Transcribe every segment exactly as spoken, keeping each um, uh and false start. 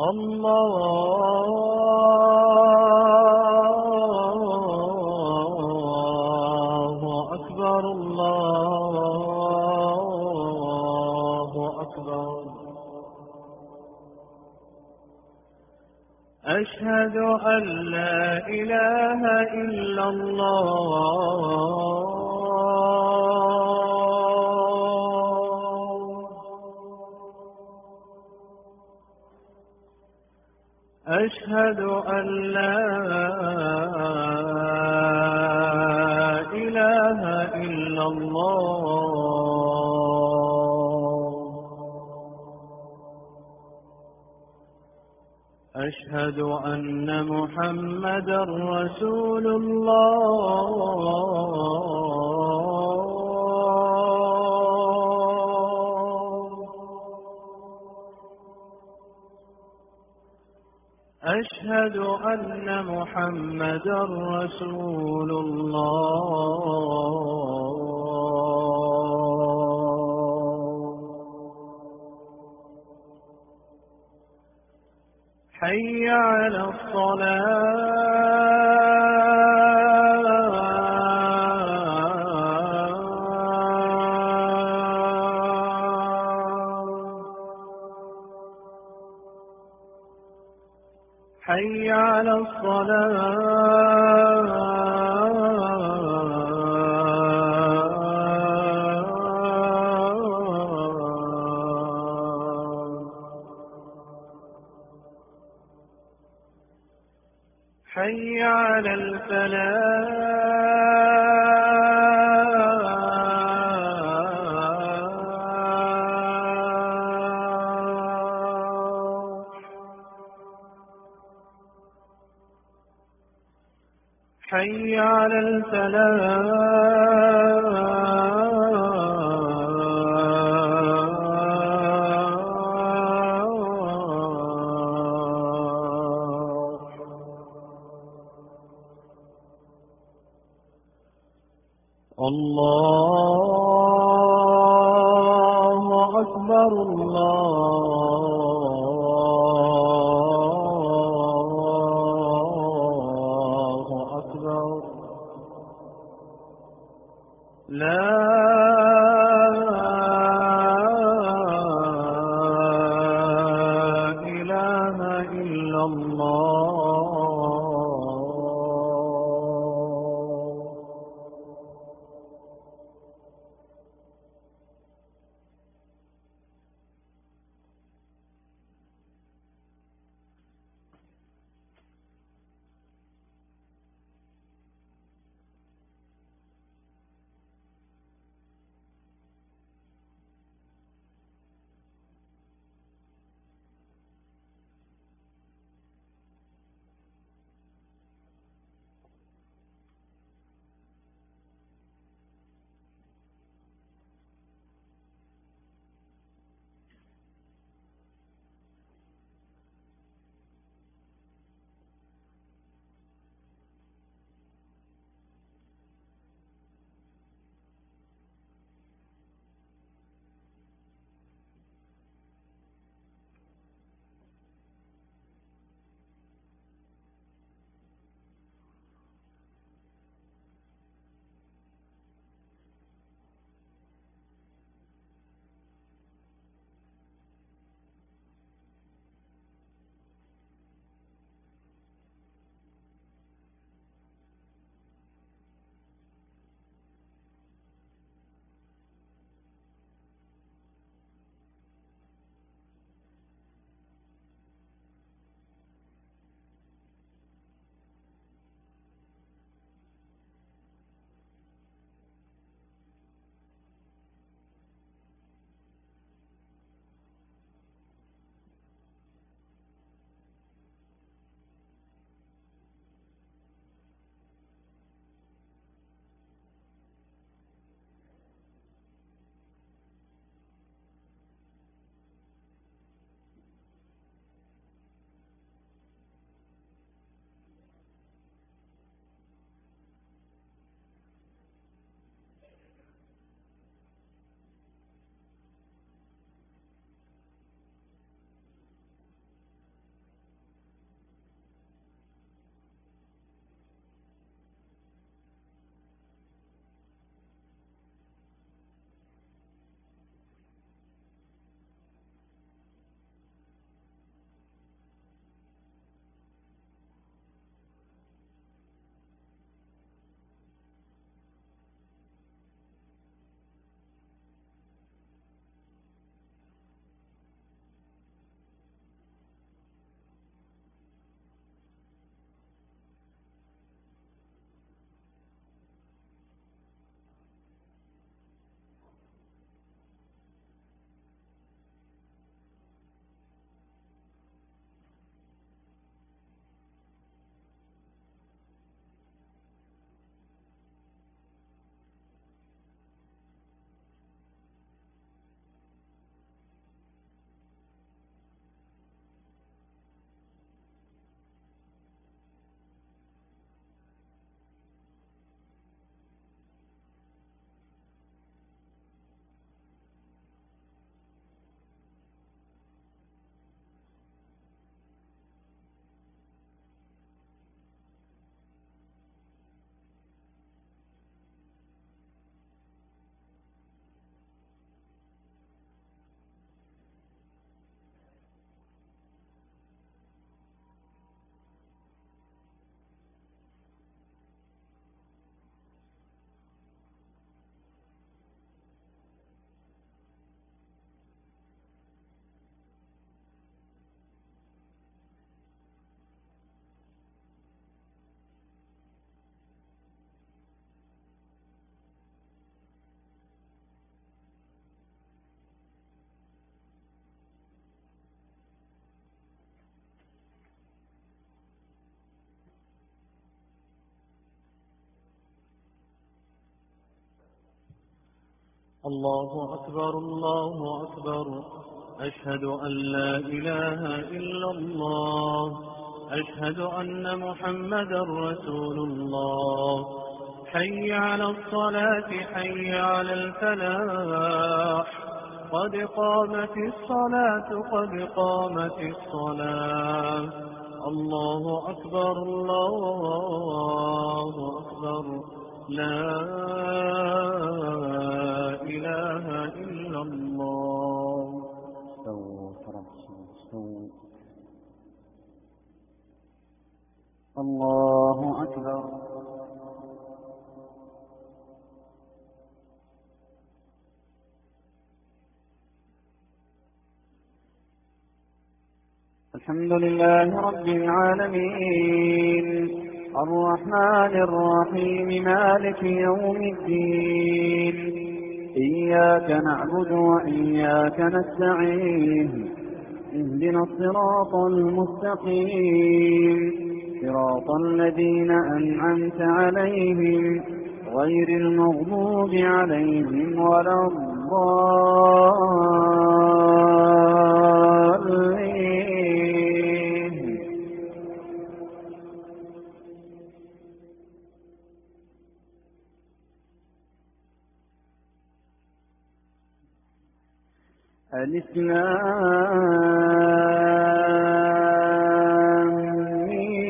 الله أكبر الله أكبر. أشهد أن لا إله إلا الله. أشهد أن لا إله إلا الله. أشهد أن محمدا رسول الله. أشهد أن محمدا رسول الله. حي على الصلاة. حي على الصلاة. حي على الفلاح. حي على الفلاح. الله أكبر الله أكبر. لا إله إلا الله. الله أكبر الله أكبر. أشهد أن لا إله إلا الله. أشهد أن محمدا رسول الله. حي على الصلاة حي على الفلاح. قد قامت الصلاة قد قامت الصلاة. الله أكبر الله أكبر. لا إله إلا الله. استووا تربصوا استووا. الله أكبر. الحمد لله رب العالمين الرحمن الرحيم مالك يوم الدين. إياك نعبد وإياك نستعين. اهدنا الصراط المستقيم صراط الذين أنعمت عليهم غير المغضوب عليهم ولا الضالين. الإسلام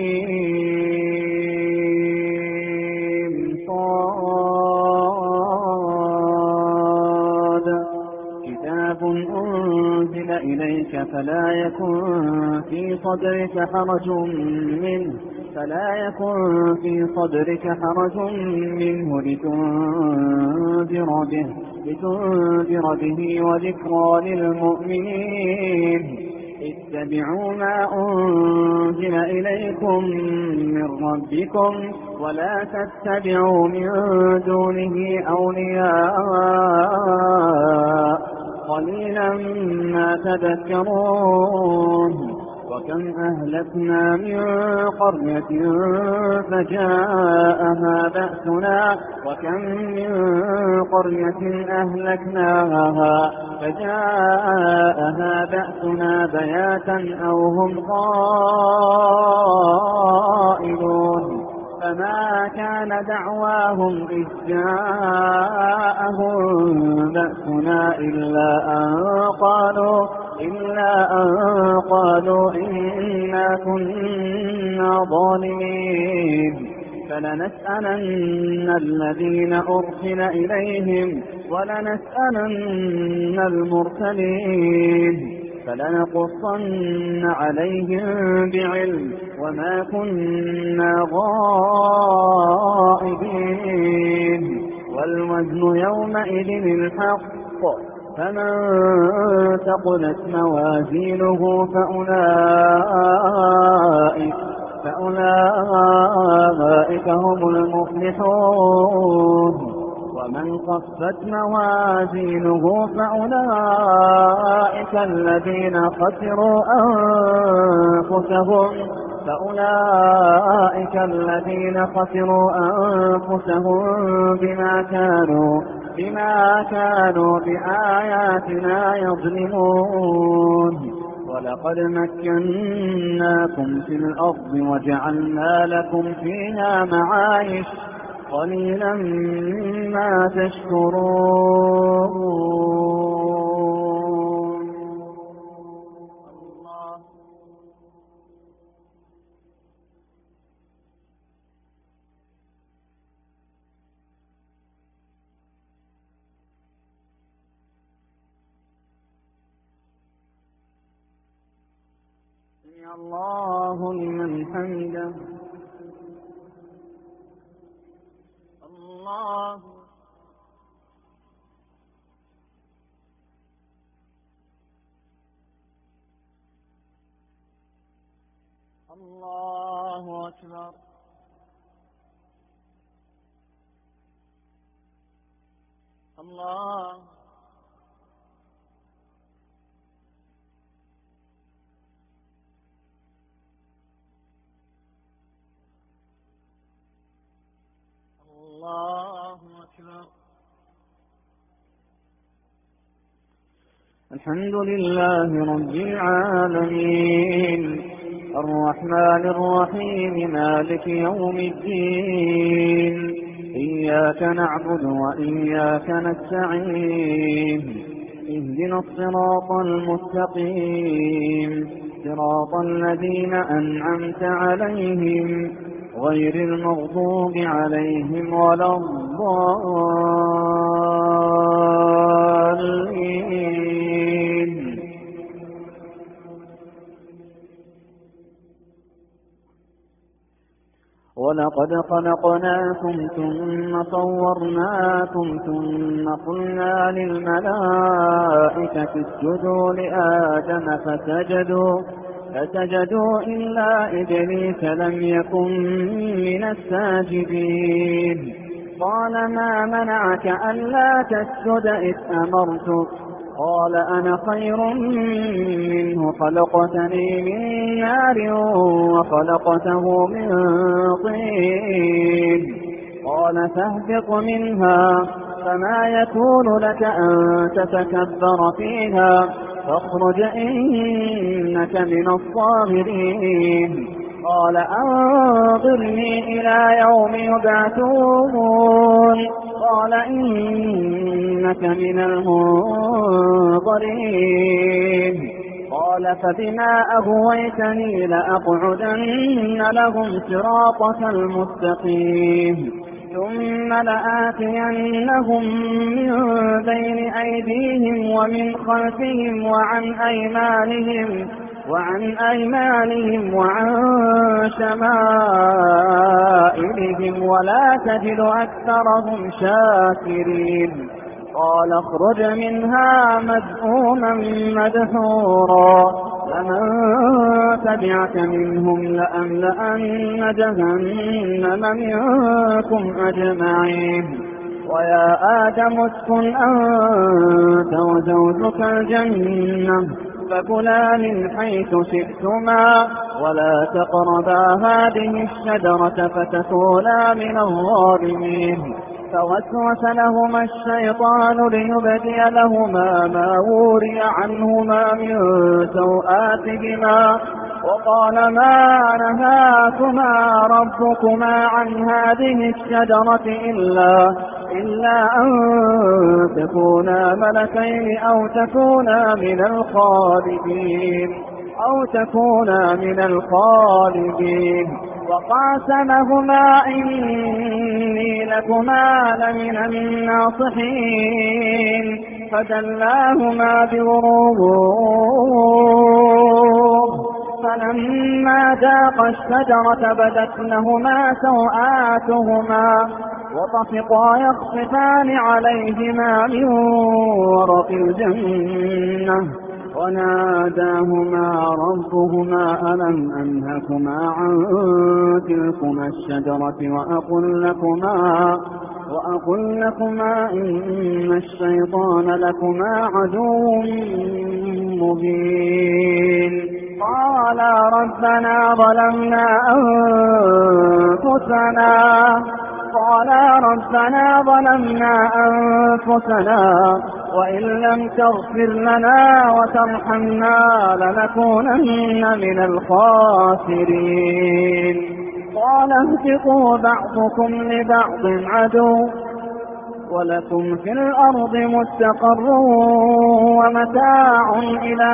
صاد. كتاب أنزل إليك فلا يكن في صدرك حرج منه فلا يكن في صدرك حرج منه لتنذر به لتنذر به وذكرى للمؤمنين. اتبعوا ما أنزل إليكم من ربكم ولا تتبعوا من دونه أولياء قليلا ما تذكرون. وكم أهلكنا من قرية فجاءها بأسنا وكم من قرية أهلكناها فجاءها بأسنا بياتا أو هم قائلون. فما كان دعواهم إذ جاءهم بأسنا إلا أن قالوا إلا أن قالوا إنا كنا ظالمين. فلنسألن الذين أرسل إليهم ولنسألن المرسلين. فلنقصن عليهم بعلم وما كنا غائبين. والوزن يومئذ الحق. فمن ثقلت موازينه فأولئك, فأولئك هم المفلحون. ومن خفت موازينه فأولئك الذين خسروا أنفسهم فأولئك الذين خسروا أنفسهم بما كانوا بما كانوا بآياتنا يظلمون. ولقد مكناكم في الأرض وجعلنا لكم فيها معايش قليلا ما تشكرون. الله. سمع الله لمن حمده. الله. الله أكبر. الله. الله أكبر. الحمد لله رب العالمين الرحمن الرحيم مالك يوم الدين إياك نعبد وإياك نستعين اهدنا الصراط المستقيم صراط الذين أنعمت عليهم غير المغضوب عليهم ولا الضالين. ولقد خلقناكم ثم صورناكم ثم قلنا للملائكة اسجدوا لآدم فسجدوا فسجدوا إلا إبليس لم يكن من الساجدين. قال ما منعك ألا تسجد إذ أمرتك؟ قال أنا خير منه خلقتني من نار وخلقته من طين. قال فاهبط منها فما يكون لك أن تتكبر فيها فاخرج إنك من الصاغرين. قال أنظرني إلى يوم يبعثون. قال إنك من المنظرين. قال فبما أغويتني لأقعدن لهم صراطك المستقيم ثم لآتينهم من بين أيديهم ومن خلفهم وعن أيمانهم وعن أيمانهم وعن شمائلهم ولا تجد أكثرهم شاكرين. قال اخرج منها مذءوما مدحورا لمن تبعك منهم لأملأن جهنم منكم أجمعين. ويا آدم اسكن أنت وزوجك الجنة فكلا من حيث شئتما ولا تقربا هذه الشجرة فتكونا من الظالمين. فوسوس لهما الشيطان ليبدي لهما ما وري عنهما من سوآتهما وقال ما نهاكما ربكما عن هذه الشجرة إلا إلا أن تكونا ملكين أو تكونا من الخالدين أو تكونا من الخالدين. وقاسمهما إني لكما لمن الناصحين فدلاهما بغرور فلما ذاقا الشجرة بدت لهما سوآتهما وطفقا يخصفان عليهما من ورق الجنة وناداهما ربهما ألم أنهكما عن تلكما الشجرة وأقل لكما وأقل لكما إن الشيطان لكما عدو مبين. قالا ربنا ظلمنا أنفسنا قالا ربنا ظلمنا أنفسنا وإن لم تغفر لنا وترحمنا لنكونن من الخاسرين. قال اهبطوا بعضكم لبعض عدو ولكم في الأرض مستقر ومتاع إلى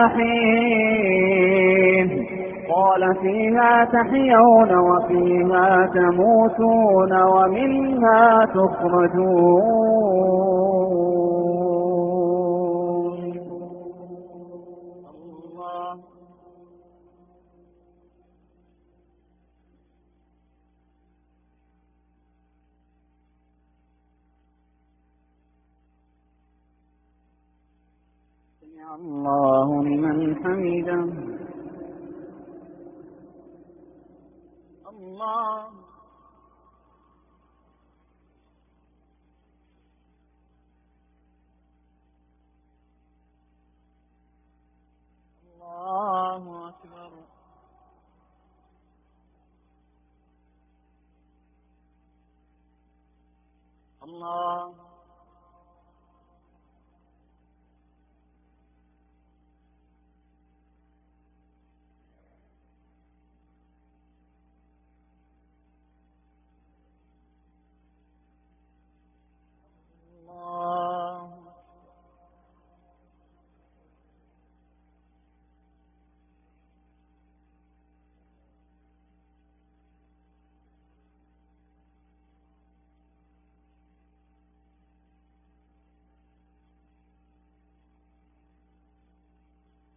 حين. قال فيها تحيون وفيها تموتون ومنها تخرجون. الله سمع الله لمن حمده. الله الله أكبر. الله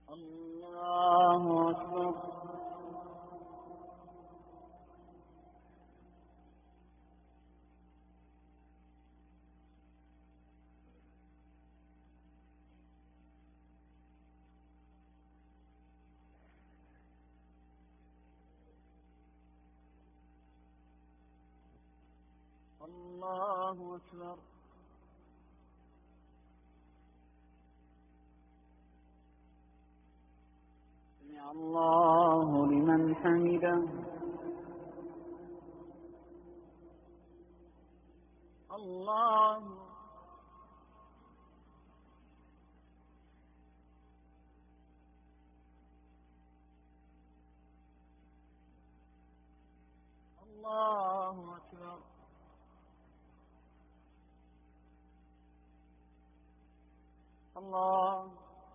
الله أكبر. الله أكبر. سمع الله لمن حمده. الله الله أكبر. الله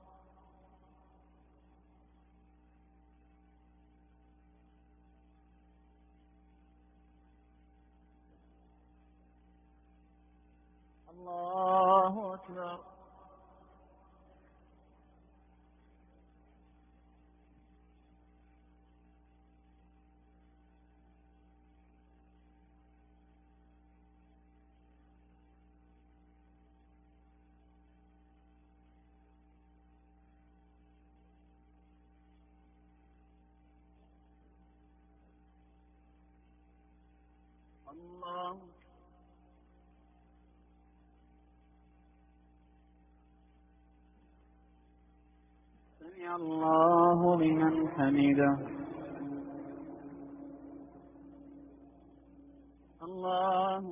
الله أكبر. الله سمع الله لمن حمده. الله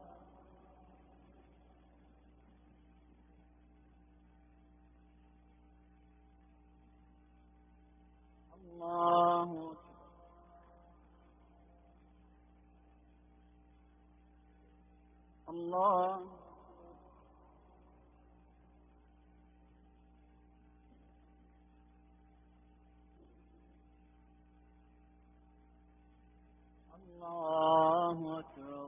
الله الله الله أكبر.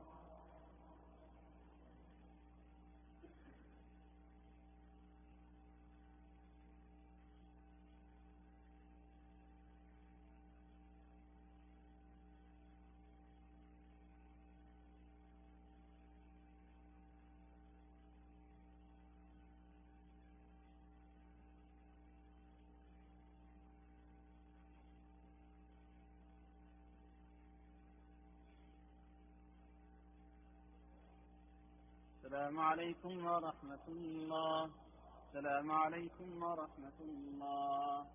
السلام عليكم ورحمة الله. السلام عليكم ورحمة الله.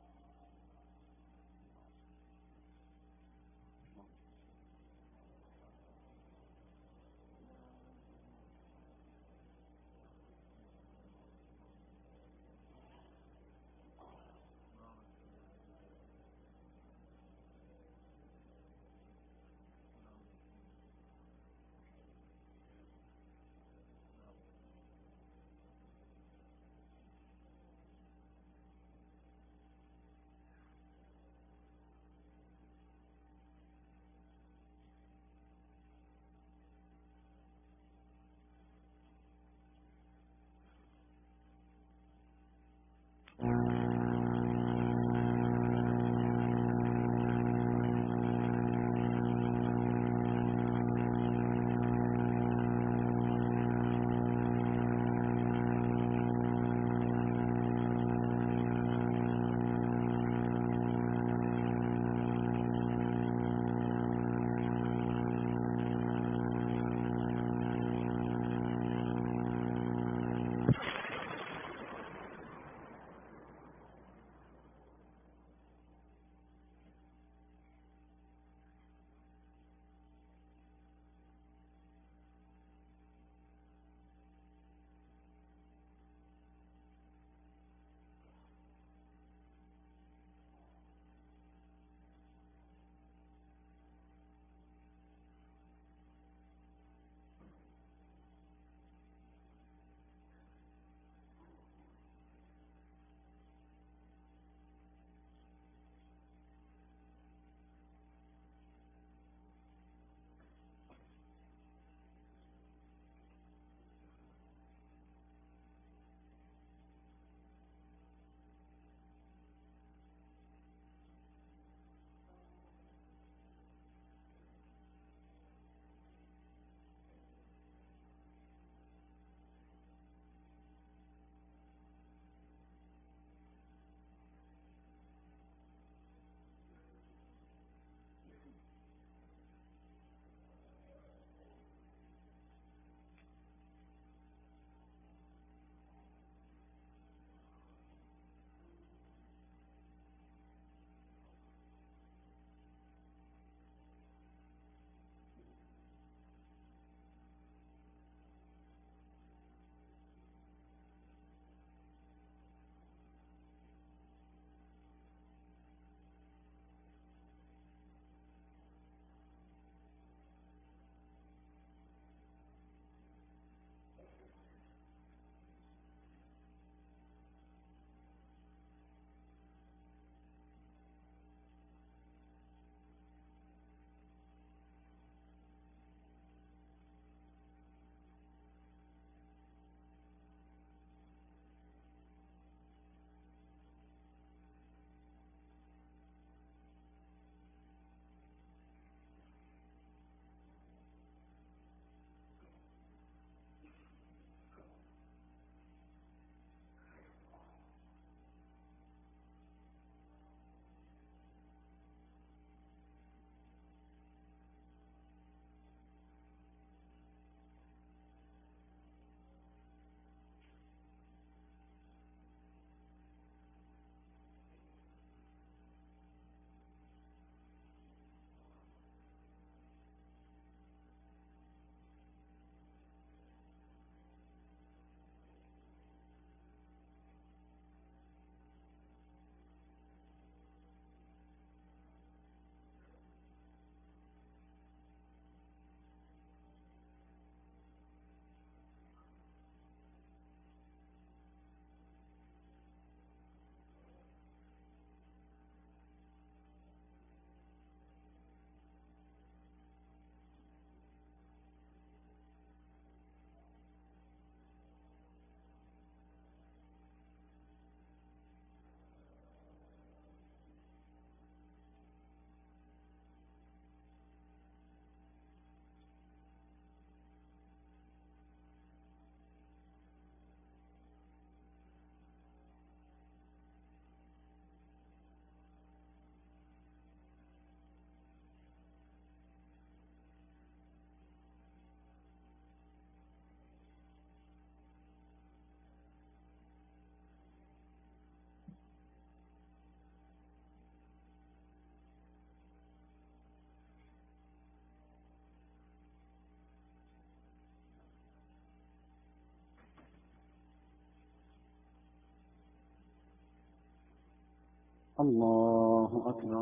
الله أكبر.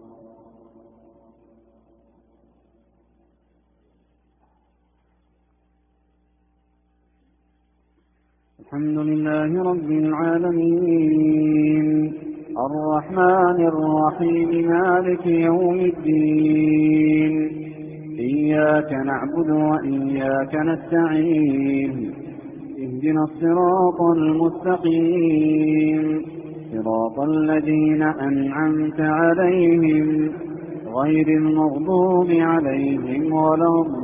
الحمد لله رب العالمين الرحمن الرحيم مالك يوم الدين إياك نعبد وإياك نستعين اهدنا الصراط المستقيم صراط الذين أنعمت عليهم غير المغضوب عليهم ولا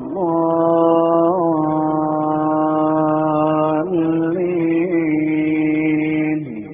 الضالين.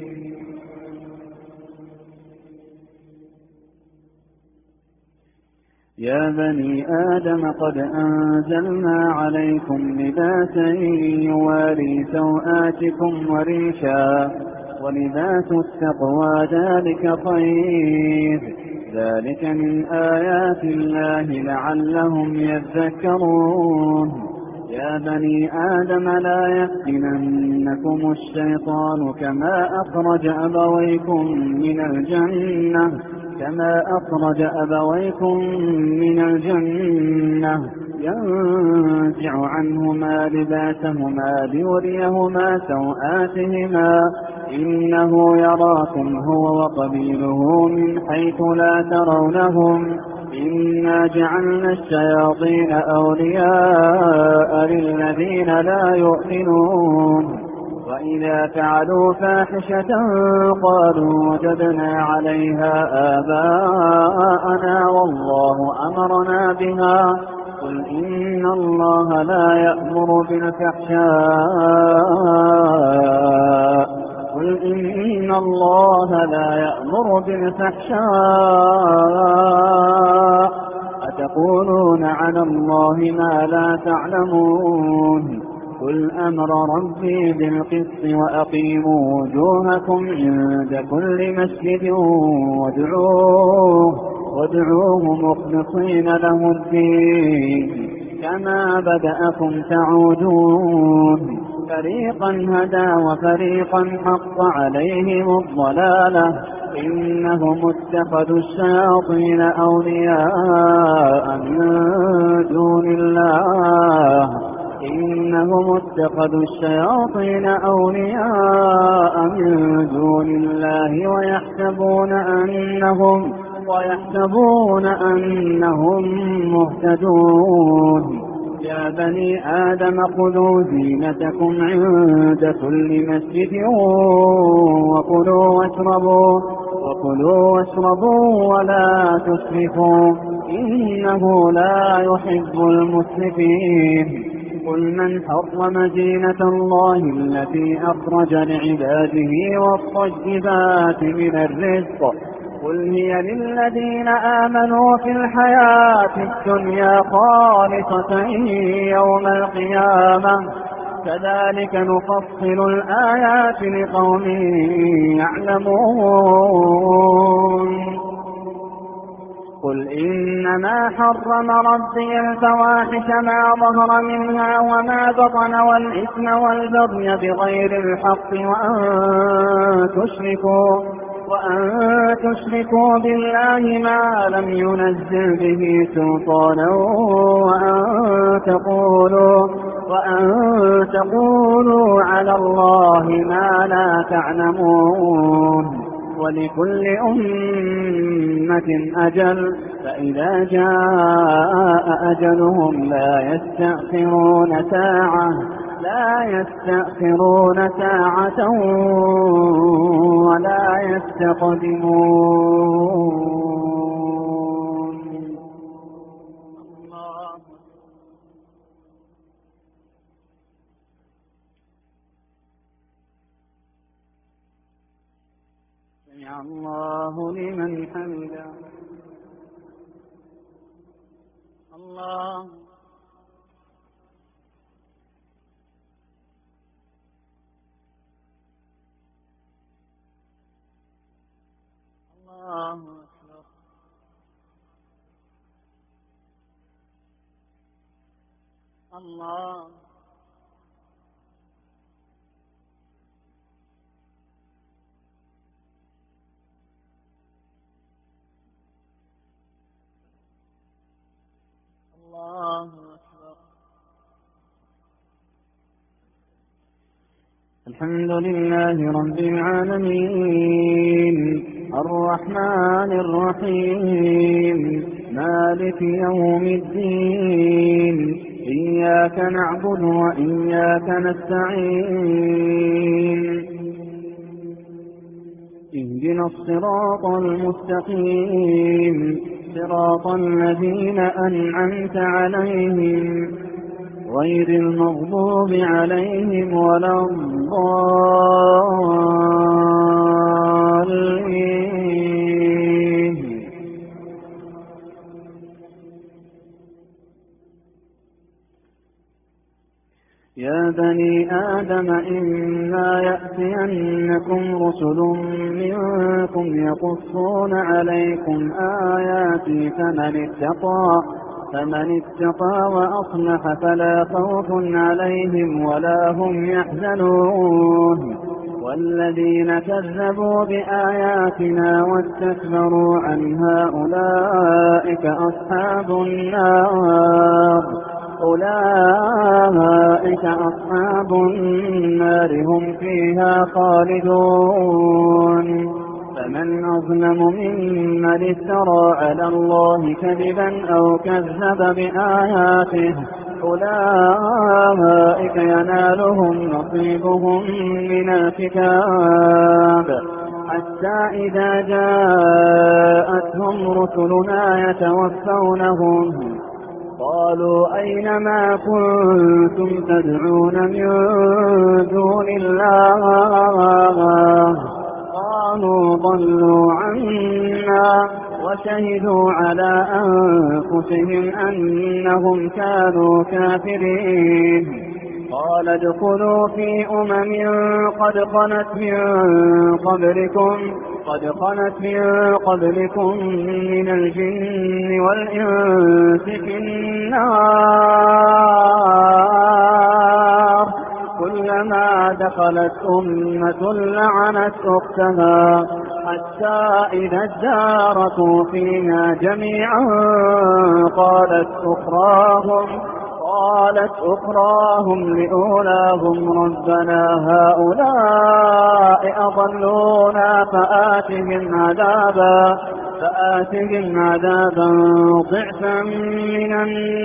يا بني آدم قد أنزلنا عليكم لباسا يواري سوآتكم وريشا ولباس التقوى ذلك خير ذلك من آيات الله لعلهم يذكرون. يا بني آدم لا يفتننكم الشيطان كما أخرج أبويكم من الجنة كما أخرج أبويكم من الجنة ينزع عنهما لباسهما ليريهما سوآتهما إنه يراكم هو وقبيله من حيث لا ترونهم إنا جعلنا الشياطين أولياء للذين لا يؤمنون وإذا فعلوا فاحشة قالوا وجدنا عليها آباءنا والله أمرنا بها قل إن الله لا يأمر بالفحشاء قل إن الله لا يأمر بالفحشاء أتقولون على الله ما لا تعلمون قل أمر ربي بالقسط وأقيموا وجوهكم عند كل مسجد وادعوه وادعوه مخلصين له الدين كما بدأكم تعودون فريقا هدى وفريقا حق عليهم الضلالة إنهم اتخذوا الشياطين أولياء من دون الله إنهم اتخذوا الشياطين أولياء من دون الله ويحسبون أنهم ويحسبون أنهم مهتدون. يا بني آدم خذوا زينتكم عند كل مسجد وكلوا واشربوا وكلوا واشربوا ولا تسرفوا إنه لا يحب المسرفين. قل من حرم زينة الله التي أخرج لعباده والطيبات من الرزق قل هي للذين آمنوا في الحياة الدنيا خالصة يوم القيامة كذلك نفصل الآيات لقوم يعلمون. قل إنما حرم ربي الفواحش ما ظهر منها وما بطن والإثم والبغي بغير الحق وأن تشركوا وأن تشركوا بالله ما لم ينزل به سلطانا وأن تقولوا وأن تقولوا على الله ما لا تعلمون. ولكل أمة أجل فإذا جاء أجلهم لا يستأخرون ساعة لا يستأخرون ساعة ولا يستقدمون. الله سمع الله لمن حمده. الله الله أكبر. الله الحمد لله رب العالمين الرحمن الرحيم مالك يوم الدين إياك نعبد وإياك نستعين اهدنا الصراط المستقيم صراط الذين أنعمت عليهم غير المغضوب عليهم ولا الضالين. يا بني آدم إما يأتينكم رسل منكم يقصون عليكم آياتي فمن اتقى فمن اتقى وأصلح فلا خوف عليهم ولا هم يحزنون والذين كذبوا بآياتنا واستكبروا عنها أولئك أصحاب النار أولئك أصحاب النار هم فيها خالدون. فمن أظلم ممن افترى على الله كذبا أو كذب بآياته أولئك ينالهم نصيبهم من الكتاب حتى إذا جاءتهم رسلنا يتوفونهم قالوا أين ما كنتم تدعون من دون الله قالوا ضلوا عنا وشهدوا على أنفسهم أنهم كانوا كافرين. قال ادخلوا في أمم قد خلت من قبلكم قد خلت من قبلكم من الجن والإنس في النار كلما دخلت أمة لعنت أختها حتى إذا اداركوا فيها جميعا قالت أخراهم قالت أخراهم لأولاهم ربنا هؤلاء أضلونا فآتهم عذابا فآتهم عذابا ضعفا من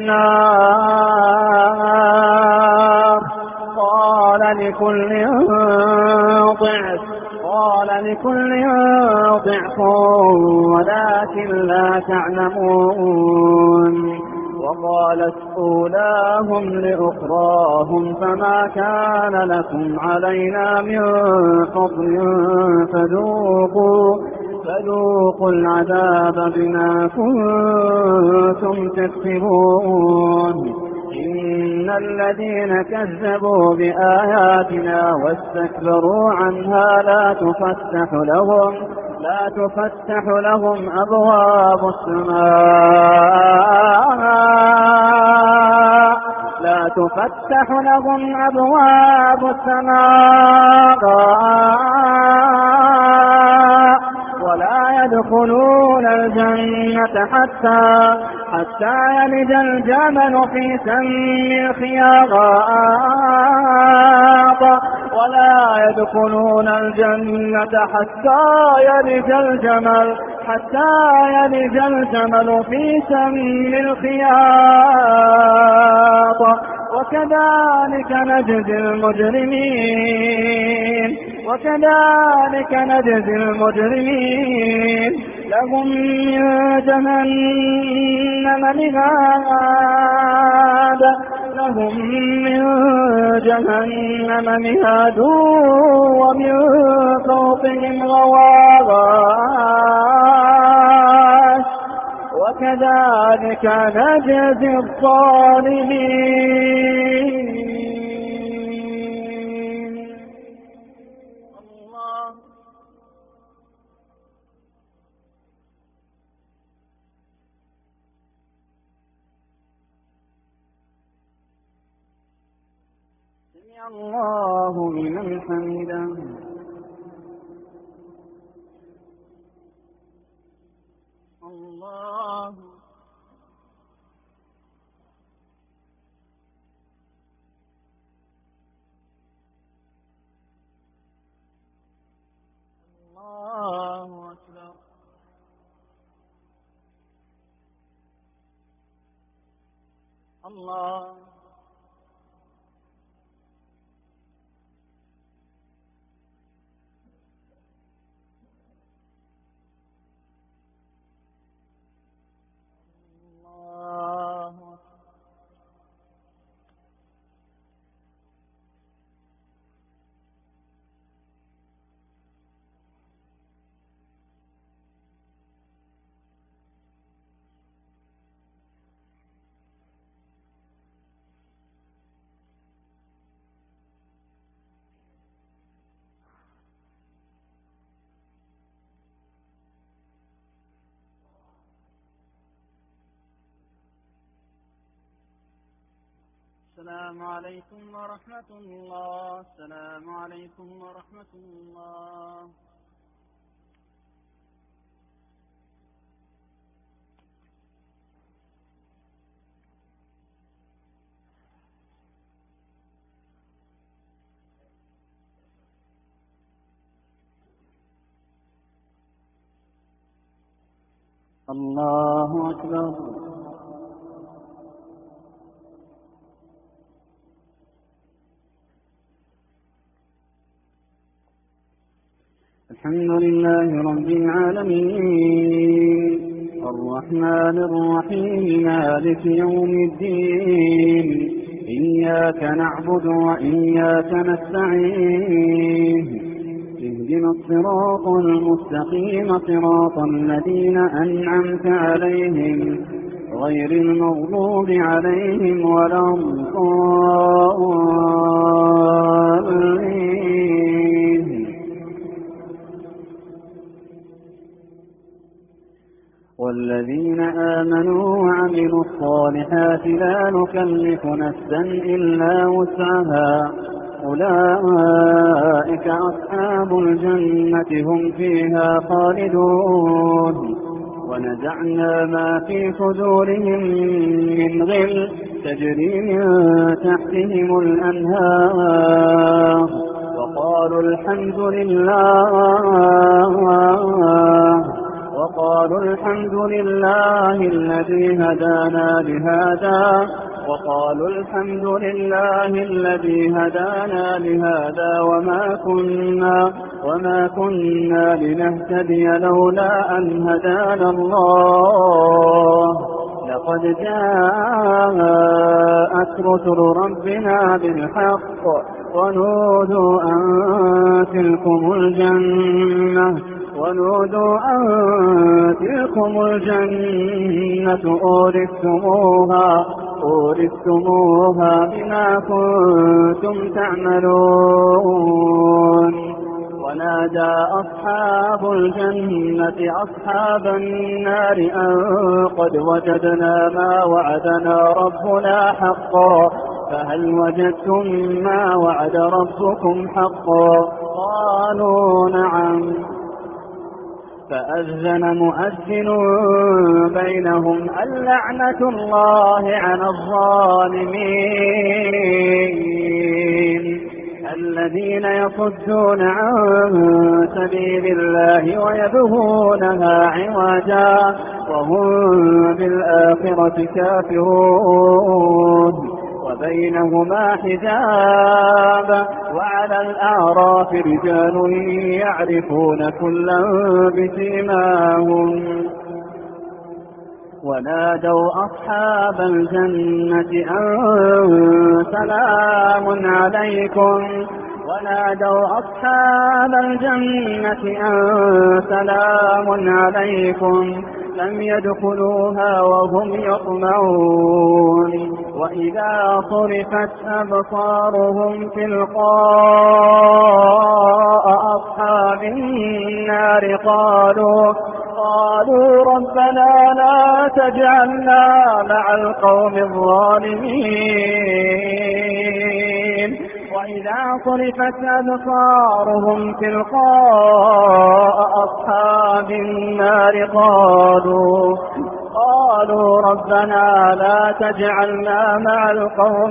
النار قال لكل ضعف قال لكل ضعف ولكن لا تعلمون. وقالت أولاهم لأخراهم فما كان لكم علينا من فضل فذوقوا فذوقوا العذاب بما كنتم تكسبون. إن الذين كذبوا بآياتنا واستكبروا عنها لا تفتح لهم لا تفتح لهم أبواب السماء لا تفتح لهم أبواب السماء ولا يدخلون الجنة حتى حتى يلج الجمل في سم الخياط ولا يدخلون الجنة حتى يلج الجمل حتى يلج الجمل في سم الخياط وكذلك نجزي المجرمين وكذلك نجزي المجرمين لهم من جهنم مهاد لهم من جهنم مهاد ومن فوقهم غواش وكذلك نجزي الظالمين. الله سمع الله لمن حمده. الله الله الله. السلام عليكم ورحمة الله. السلام عليكم ورحمة الله. الله أكبر. الحمد لله رب العالمين الرحمن الرحيم مالك يوم الدين إياك نعبد وإياك نستعين اهدنا الصراط المستقيم صراط الذين أنعمت عليهم غير المغضوب عليهم ولا الضالين. والذين آمنوا وعملوا الصالحات لا نكلف نفسا إلا وسعها أولئك أصحاب الجنة هم فيها خالدون. ونزعنا ما في صدورهم من غل تجري من تحتهم الأنهار وقالوا الحمد لله وقالوا الحمد لله الذي هدانا لهذا وقالوا الحمد لله الذي هدانا لهذا وما كنا وما كنا لنهتدي لولا أن هدانا الله لقد جاءت رسل ربنا بالحق ونودوا أن تلكم الجنة ونودوا أن تلكم الجنة أورثتموها أورثتموها بما كنتم تعملون. ونادى أصحاب الجنة أصحاب النار أن قد وجدنا ما وعدنا ربنا حقا فهل وجدتم ما وعد ربكم حقا؟ قالوا نعم. فأذن مؤذن بينهم اللعنة الله على الظالمين الذين يصدون عن سبيل الله ويبغونها عوجا وهم بالآخرة كافرون وبينهما حجاب وعلى الأعراف رجال يعرفون كلا بسيماهم ونادوا أصحاب الجنة أن سلام عليكم ونادوا أصحاب الجنة أن سلام عليكم لم يدخلوها وهم يطمعون. وإذا صرفت أبصارهم تلقاء أصحاب النار قالوا قالوا ربنا لا تجعلنا مع القوم الظالمين. وإذا صرفت أبصارهم تلقاء أصحاب النار قالوا قالوا ربنا لا تجعلنا مع القوم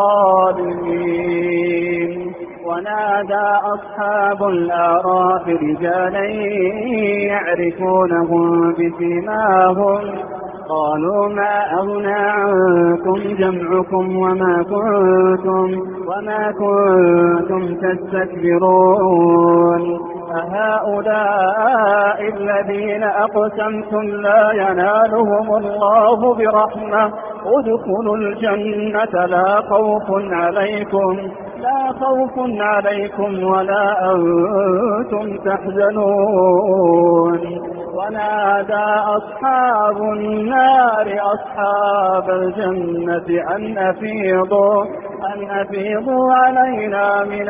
الظالمين. ونادى أصحاب الأعراف رجالا يعرفونهم بسيماهم قالوا ما أغنى عنكم جمعكم وما كنتم, وما كنتم تستكبرون أهؤلاء الذين أقسمتم لا ينالهم الله برحمة ادخلوا الجنة لا خوف عليكم لا خوف عليكم ولا أنتم تحزنون ونادى أصحاب النار أصحاب الجنة أن أفيضوا أن أفيضوا علينا من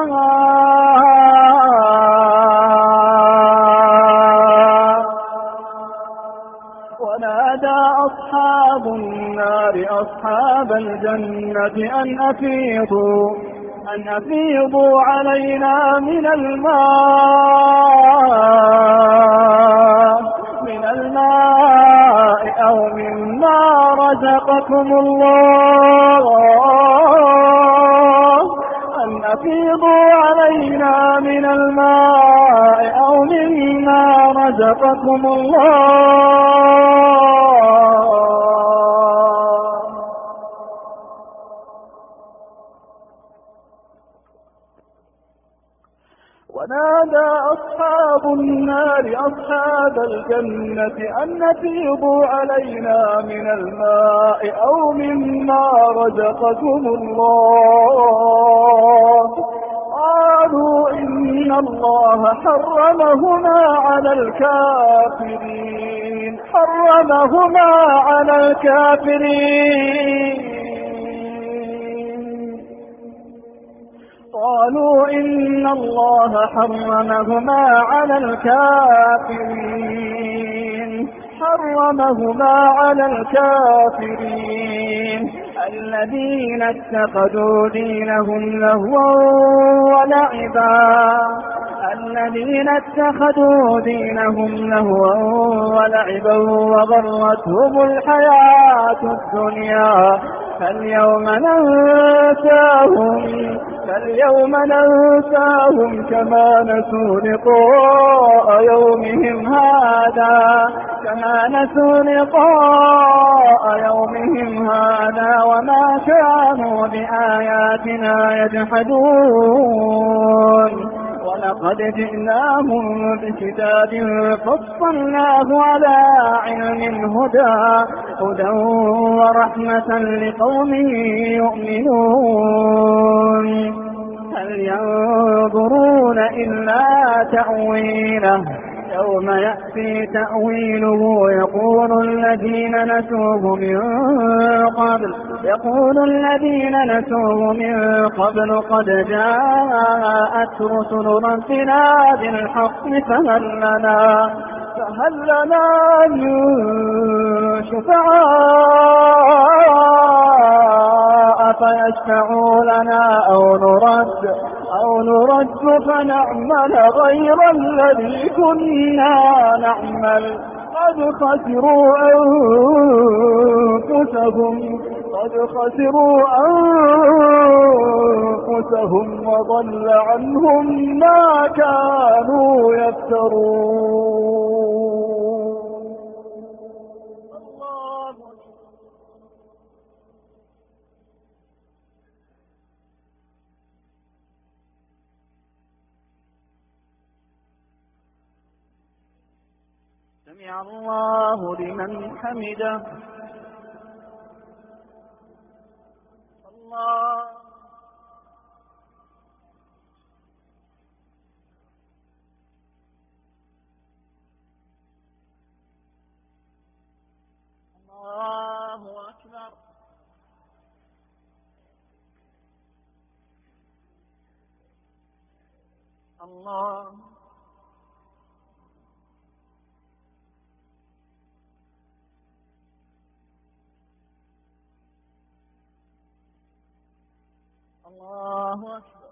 الماء ونادى أصحاب النار أصحاب الجنة أن أفيضوا أن أفيضوا علينا من الماء من الماء أو مما رزقكم الله أن أفيضوا علينا من الماء أو مما رزقكم الله ونادى أصحاب النار أصحاب الجنة أن أفيضوا علينا من الماء أو مما رزقكم الله قالوا إن الله حرمهما على الكافرين حرمهما على الكافرين قالوا إن الله حرمهما على الكافرين حرمهما على الكافرين الذين اتخذوا دينهم لهوا ولعبا الذين اتخذوا دينهم لهوا ولعبا وغرتهم الحياة الدنيا فاليوم ننساهم فاليوم ننساهم كما نسوا لقاء يومهم هذا كما نسوا لقاء يومهم هذا وما كانوا بآياتنا يجحدون ولقد جئناهم بكتاب فصلناه على علم هدى هدى ورحمة لقوم يؤمنون هل ينظرون إلا تأويله يوم يأتي تأويله يقول الذين نسوه من قبل يقول الذين نسوه من قبل قد جاءت رسل ربنا بالحق فهل لنا فهل لنا من شفعاء فيشفعوا لنا أو نرد أو نرد فنعمل غير الذي كنا نعمل قد خسروا أنفسهم قد خسروا أنفسهم وضل عنهم ما كانوا يفترون. سمع الله لمن حمده. الله الله أكبر. الله الله أكبر.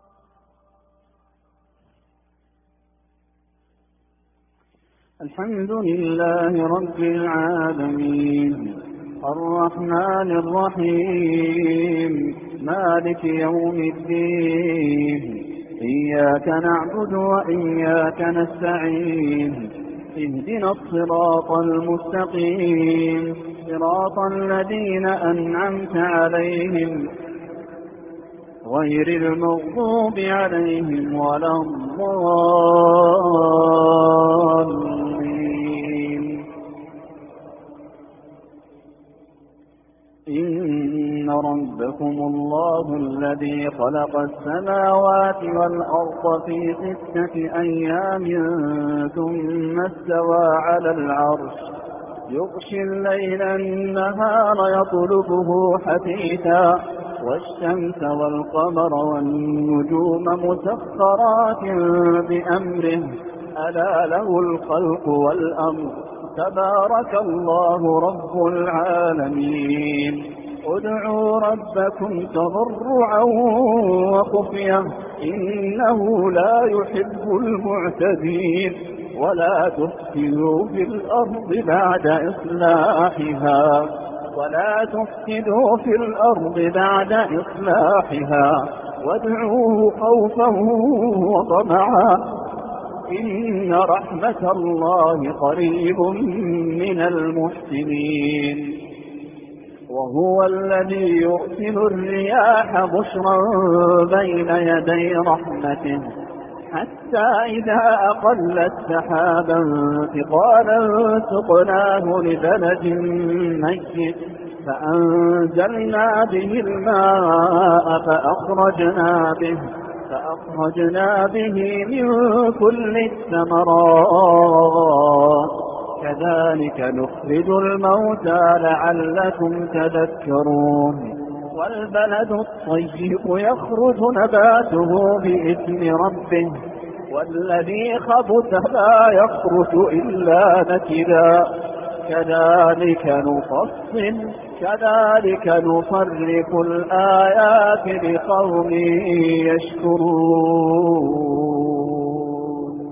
الحمد لله رب العالمين الرحمن الرحيم مالك يوم الدين إياك نعبد وإياك نستعين اهدنا الصراط المستقيم صراط الذين أنعمت عليهم غير المغضوب عليهم ولا الضالين. إن ربكم الله الذي خلق السماوات والأرض في ستة أيام ثم استوى على العرش يغشي الليل النهار يطلبه حثيثا والشمس والقمر والنجوم مسخرات بأمره ألا له الخلق والأمر تبارك الله رب العالمين. ادعوا ربكم تضرعا وخفية إنه لا يحب المعتدين ولا تفسدوا في الأرض بعد إصلاحها ولا تفسدوا في الأرض بعد إصلاحها وادعوه خوفا وطمعا إن رحمة الله قريب من المحسنين. وهو الذي يرسل الرياح بشرا بين يدي رحمته حتى إذا أقلت سحابا ثقالا سقناه لبلد ميت فأنزلنا به الماء فأخرجنا به فأخرجنا به من كل الثمرات كذلك نخرج الموتى لعلكم تذكرون. والبلد الطيب يخرج نباته بإذن ربه والذي خبث لا يخرج إلا نكدا كذلك نفصل كذلك نصرف الآيات لقوم يشكرون.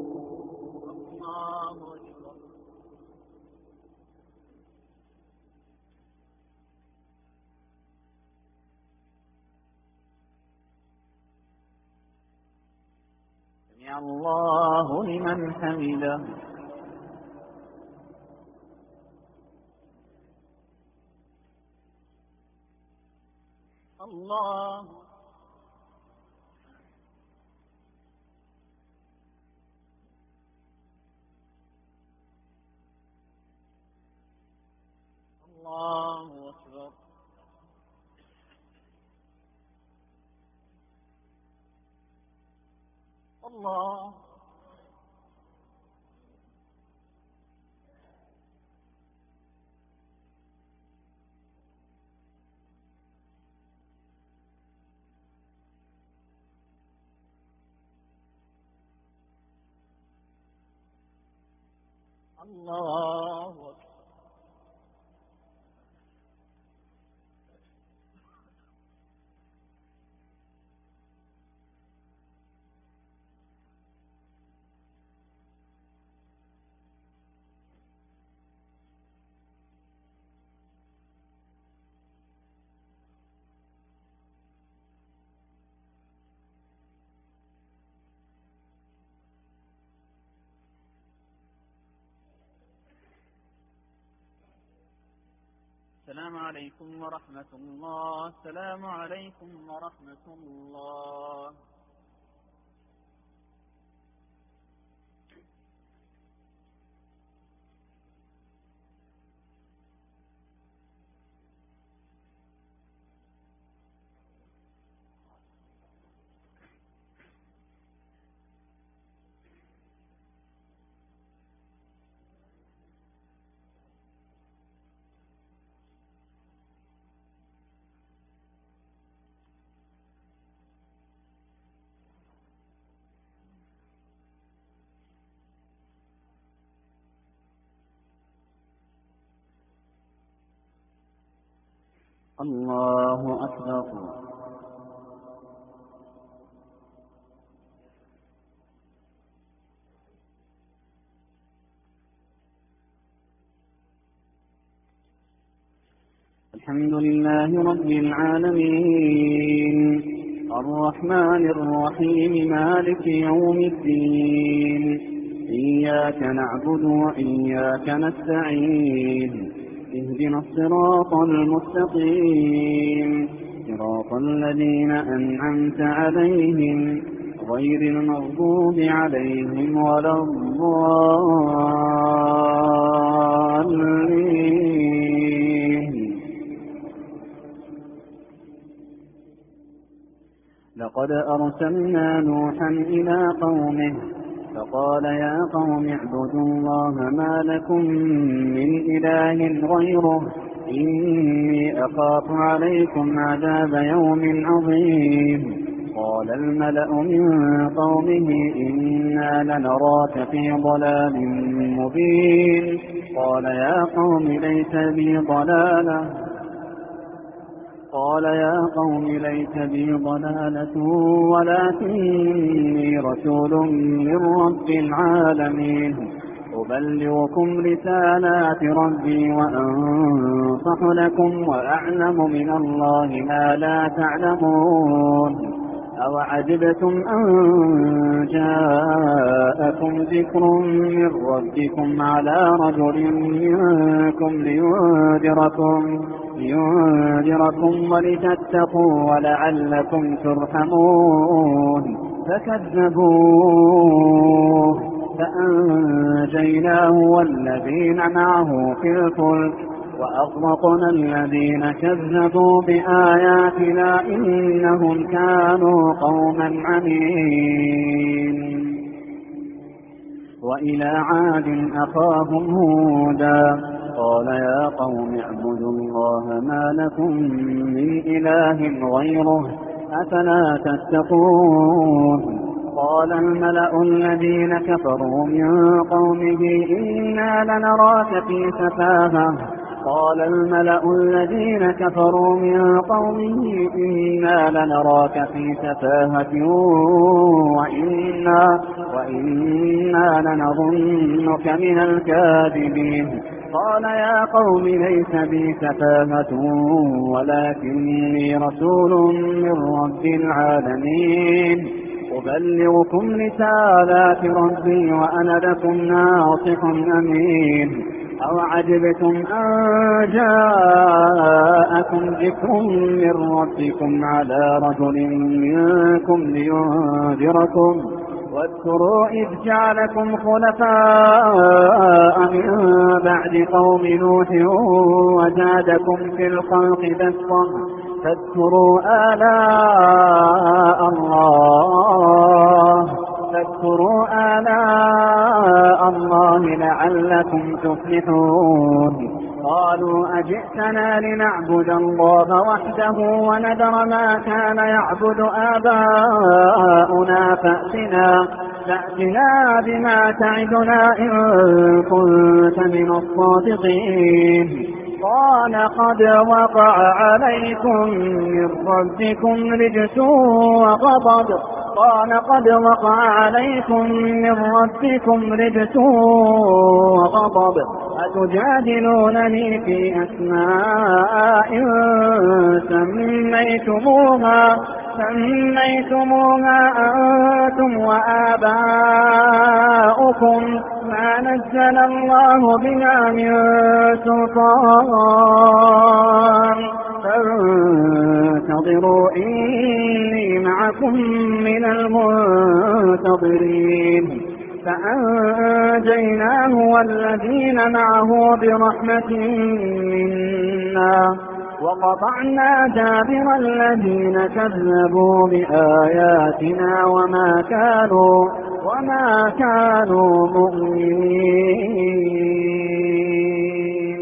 سمع الله لمن حمده. الله الله أكبر. الله الله أكبر. السلام عليكم ورحمة الله. السلام عليكم ورحمة الله. الله أكبر. الحمد لله رب العالمين الرحمن الرحيم مالك يوم الدين إياك نعبد وإياك نستعين اهدنا الصراط المستقيم صراط الذين أنعمت عليهم غير المغضوب عليهم ولا الضالين. لقد أرسلنا نوحا إلى قومه فقال يا قوم اعبدوا الله ما لكم من إله غيره إني أخاف عليكم عذاب يوم عظيم. قال الملأ من قومه إنا لنراك في ضلال مبين. قال يا قوم ليس بي ضلالة قال يا قوم ليس بي ضلالة ولكني رسول من رب العالمين أبلغكم رسالات ربي وأنصح لكم وأعلم من الله ما لا تعلمون. أوعجبتم أن جاءكم ذكر من ربكم على رجل منكم لينذركم لينذركم ولتتقوا ولعلكم ترحمون. فكذبوه فأنجيناه والذين معه في الفلك وأغرقنا الذين كذبوا بآياتنا إنهم كانوا قوما عمين. وإلى عاد أخاهم هودا قال يا قوم اعبدوا الله ما لكم من إله غيره أفلا تتقون. قال الملأ الذين كفروا من قومه إنا لنراك في سفاهة قال الملأ الذين كفروا من قومه إنا لنراك في سفاهة وإنا, وإنا لنظنك من الكاذبين. قال يا قوم ليس بي سفاهة ولكني رسول من رب العالمين أبلغكم رسالات ربي وأنا لكم ناصح أمين. أوعجبتم أن جاءكم ذكر من ربكم على رجل منكم لينذركم واذكروا إذ جعلكم خلفاء من بعد قوم نوح وزادكم في الخلق بسطة فاذكروا آلاء الله فاذكروا آلاء الله لعلكم تفلحون. قالوا أجئتنا لنعبد الله وحده ونذر ما كان يعبد آباؤنا فأتنا, فأتنا بما تعدنا إن كنت من الصادقين. قال قد وقع عليكم من ربكم رجس وغضب قال قد وقع عليكم من ربكم رجس وغضب أتجادلونني في أسماء سميتموها سميتموها أنتم وآباؤكم ما نزل الله بها من سلطان فانتظروا إني معكم من المنتظرين. فأنجيناه والذين معه برحمة منا وقطعنا دابر الذين كذبوا بآياتنا وما كانوا وما كانوا مؤمنين.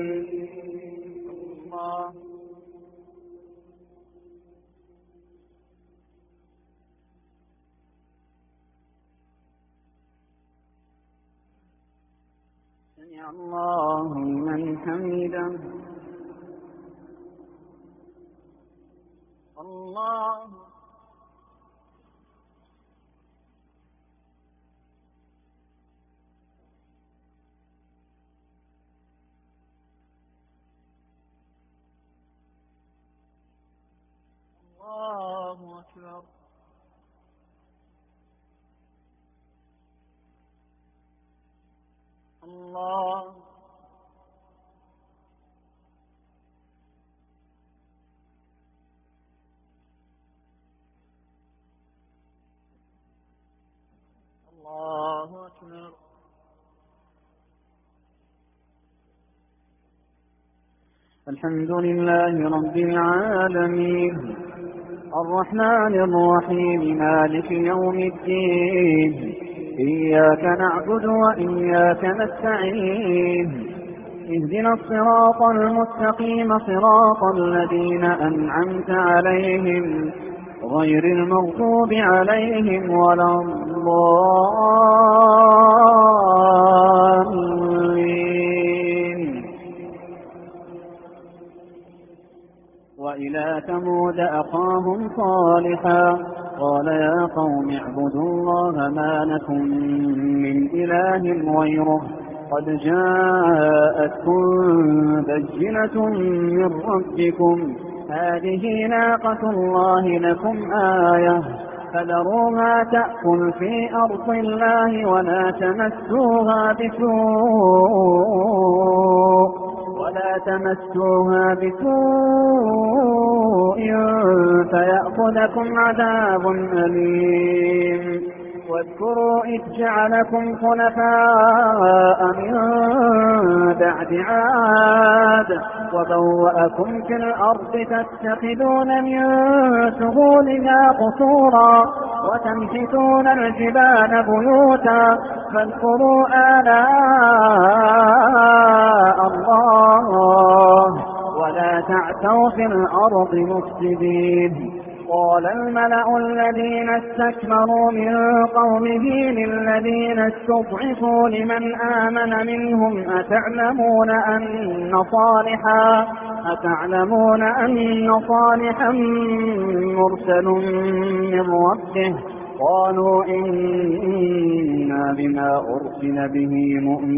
الله سمع الله لمن حمده. الله الله أكبر. الله الله أكبر. الحمد لله رب العالمين الرحمن الرحيم مالك يوم الدين إياك نعبد وإياك نستعين اهدنا الصراط المستقيم صراط الذين أنعمت عليهم غير المغضوب عليهم ولا الضالين. وإلى ثمود أخاهم صالحا قال يا قوم اعبدوا الله ما لكم من إله غيره قد جاءتكم بينة من ربكم هذه ناقة الله لكم آية فذروها تأكل في أرض الله ولا تمسوها بسوء ولا تمسوها بسوء فيأخذكم عذاب أليم. واذكروا إذ جعلكم خلفاء من بعد عاد وبوأكم في الأرض تتخذون من سهولها قصورا وتنحتون الجبال بيوتا فاذكروا آلاء الله ولا تعثوا في الأرض مفسدين. قال الملأ الذين استكبروا من قومه للذين استضعفوا لمن آمن منهم أتعلمون أن صالحا أتعلمون أن صالحا مرسل من ربه قالوا إنا بما أرسل به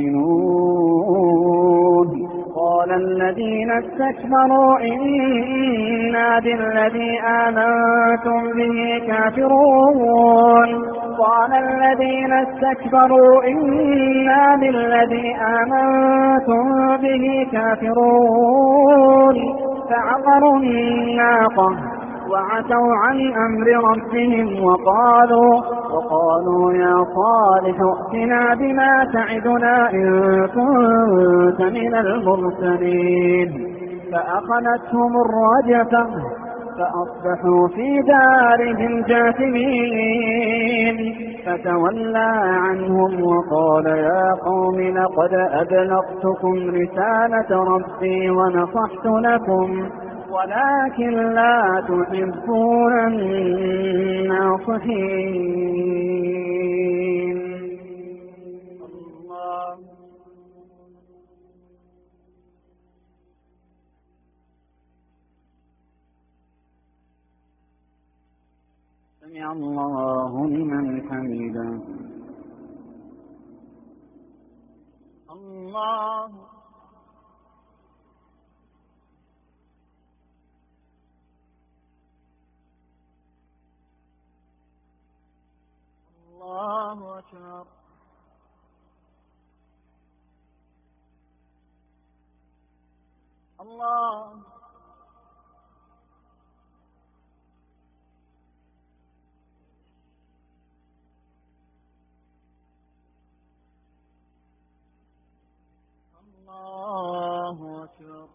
مؤمنون. قال الذين استكبروا إنا بالذي آمنتم به كافرون قال الذين استكبروا إنا بالذي آمنتم به كافرون فعقروا الناقة وعتوا عن أمر ربهم وقالوا وقالوا يا صالح ائتنا بما تعدنا إن كنت من المرسلين فأخذتهم الرجفة فأصبحوا في دارهم جاثمين فتولى عنهم وقال يا قوم لقد أبلغتكم رسالة ربي ونصحت لكم ولكن لا تحبون الناصحين. الله سمع الله لمن حمده. الله الله أكبر. الله الله أكبر.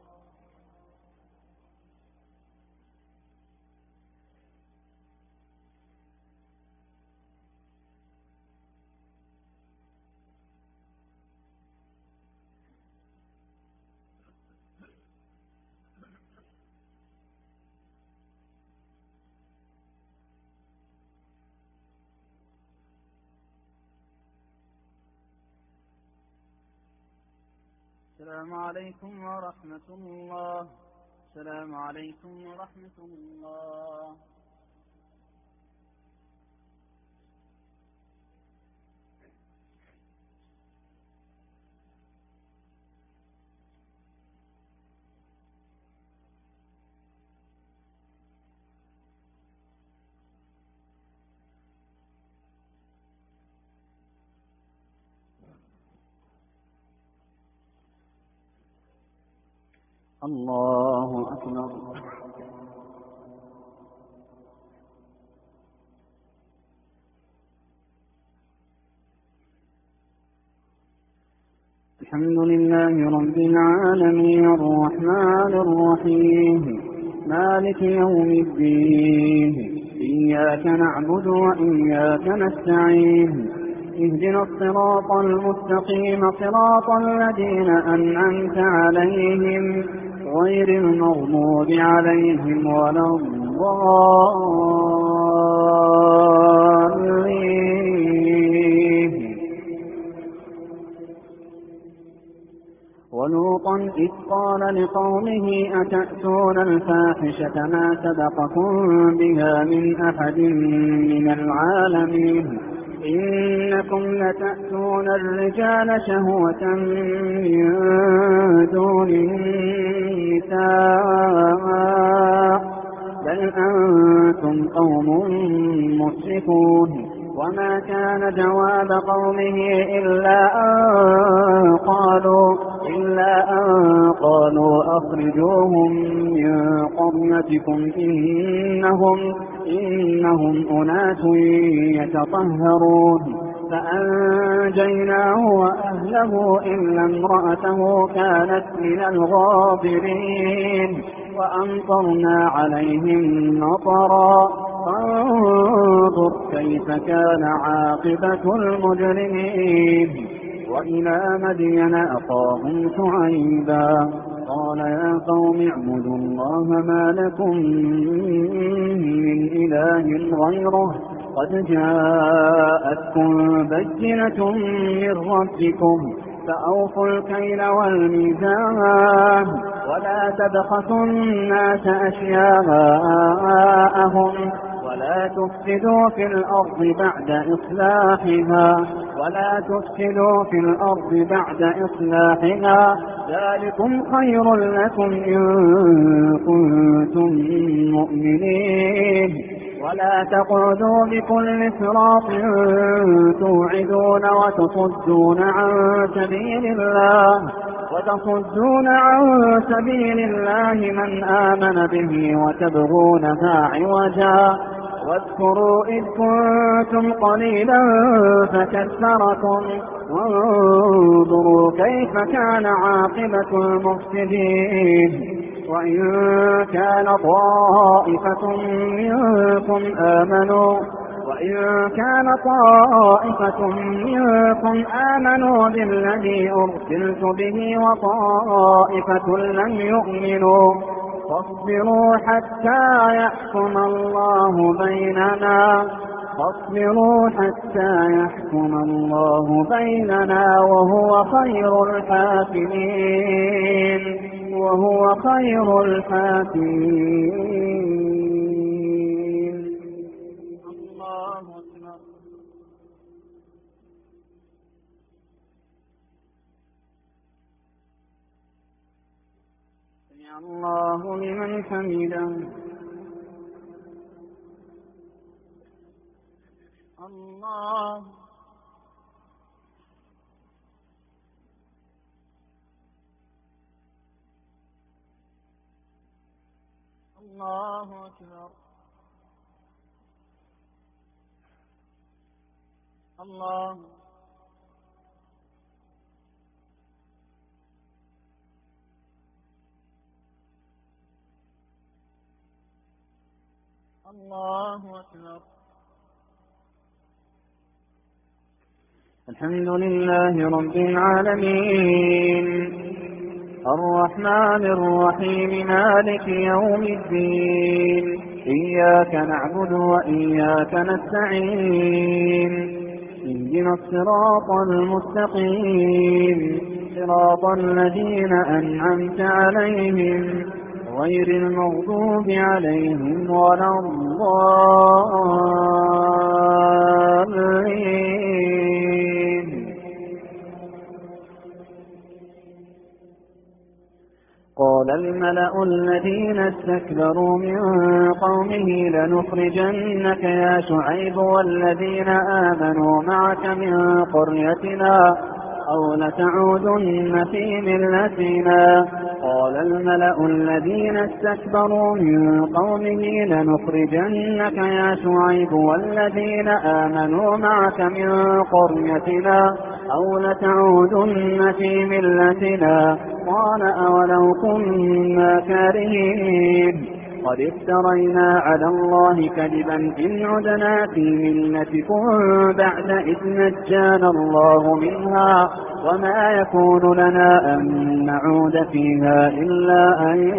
السلام عليكم ورحمة الله. السلام عليكم ورحمة الله. الله أكبر. الحمد لله رب العالمين الرحمن الرحيم مالك يوم الدين إياك نعبد وإياك نستعين اهدنا الصراط المستقيم صراط الذين أنعمت عليهم غير المغضوب عليهم ولا الضالين. ولوطا إذ قال لقومه أتأتون الفاحشة ما سبقكم بها من أحد من العالمين إنكم لتأتون الرجال شهوة من دون النساء بل أنتم قوم مسرفون. وما كان جواب قومه إلا أن قالوا إلا أن قالوا أخرجوهم من قريتكم إنهم إنهم أناس يتطهرون. فأنجيناه وأهله إلا امرأته كانت من الغابرين وأمطرنا عليهم مطرا فانظر كيف كان عاقبة المجرمين. وإلى مدين أخاهم شعيبا قال يا قوم اعبدوا الله ما لكم من إله غيره قد جاءتكم بينة من ربكم فأوفوا الكيل والميزان ولا تبخسوا الناس أشياءهم ولا تفسدوا في الأرض بعد إصلاحها ولا تفسدوا في الأرض بعد إصلاحها ذلكم خير لكم إن كنتم مؤمنين. ولا تقعدوا بكل صراط توعدون وتصدون عن سبيل الله وتصدون عن سبيل الله من آمن به وتبغونها عوجا واذكروا إذ كنتم قليلا فكثركم وانظروا كيف كان عاقبة المفسدين. وإن كان طائفة منكم آمنوا وإن كان طائفة منكم آمنوا بالذي أرسلت به وطائفة لم يؤمنوا فاصبروا حتى يحكم الله بيننا فاصبروا حتى يحكم الله بيننا وهو خير الحاكمين وهو خير الحاكمين. الله أكبر. سمع الله لمن حمده. الله الله أكبر. الله الله أكبر. الحمد لله رب العالمين الرحمن الرحيم مالك يوم الدين إياك نعبد وإياك نستعين اهدنا الصراط المستقيم صراط الذين أنعمت عليهم غير المغضوب عليهم ولا الضالين. قال الملأ الذين استكبروا من قومه لنخرجنك يا شعيب والذين آمنوا معك من قريتنا أو لتعودن في ملتنا. قال الملأ الذين استكبروا من قومه لنخرجنك يا شعيب والذين آمنوا معك من قريتنا أو لتعودن في ملتنا قال أولو كنا كارهين قد افترينا على الله كذبا إن عدنا في ملتكم بعد إذ نجانا الله منها وما يكون لنا أن نعود فيها إلا أن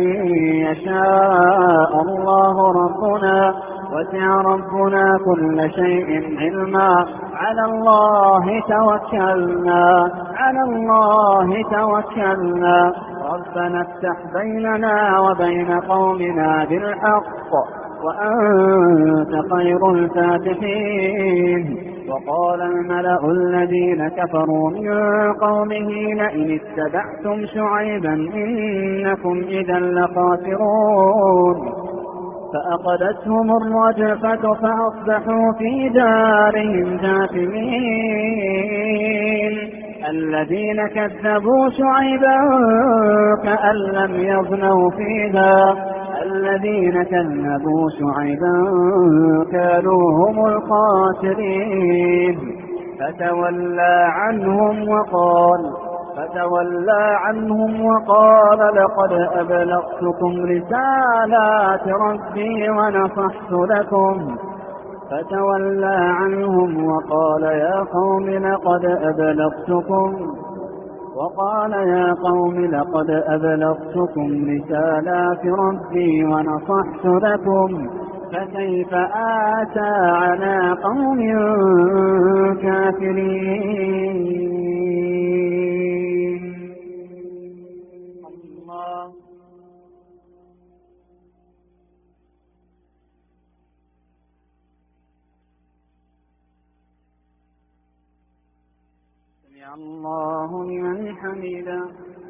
يشاء الله ربنا وسع ربنا كل شيء علما على الله توكلنا على الله توكلنا ربنا افتح بيننا وبين قومنا بالحق وأنت خير الفاتحين. وقال الملأ الذين كفروا من قومه لئن اتبعتم شعيبا إنكم إذا لخاسرون فأخذتهم الرجفة فأصبحوا في دارهم جاثمين. الذين كذبوا شعيبا كأن لم يغنوا فيها الذين كذبوا شعيبا كانوا هم الخاسرين. فتولى عنهم وقال فتولى عنهم وقال لقد أبلغتكم رسالات ربي ونصحت لكم فتولى عنهم وقال يا قوم لقد أبلغتكم وقال يا قوم لقد أبلغتكم رسالات ربي ونصحت لكم فكيف آتى على قوم كافرين. الله سمع الله لمن حمده.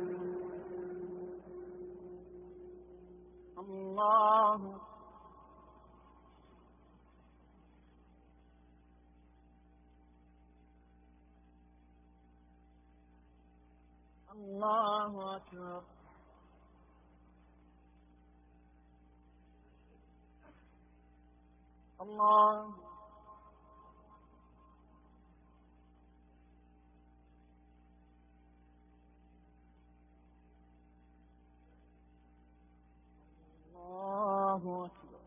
الله الله أكبر. الله الله أكبر.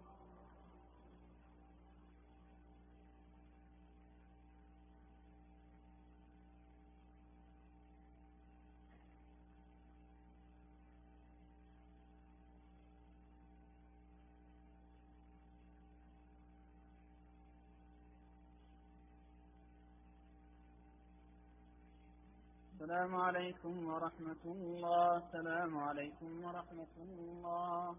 السلام عليكم ورحمة الله. السلام عليكم ورحمة الله.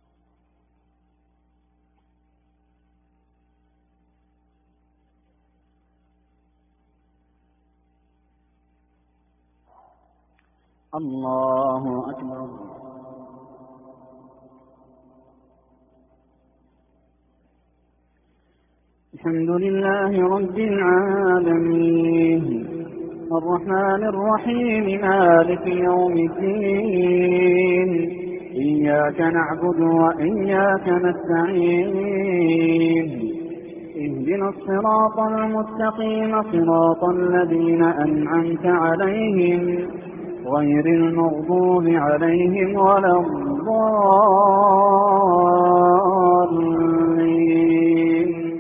الله أكبر. الحمد لله رب العالمين الرحمن الرحيم مالك يوم الدين إياك نعبد وإياك نستعين اهدنا الصراط المستقيم صراط الذين أنعمت عليهم غير المغضوب عليهم ولا الضالين.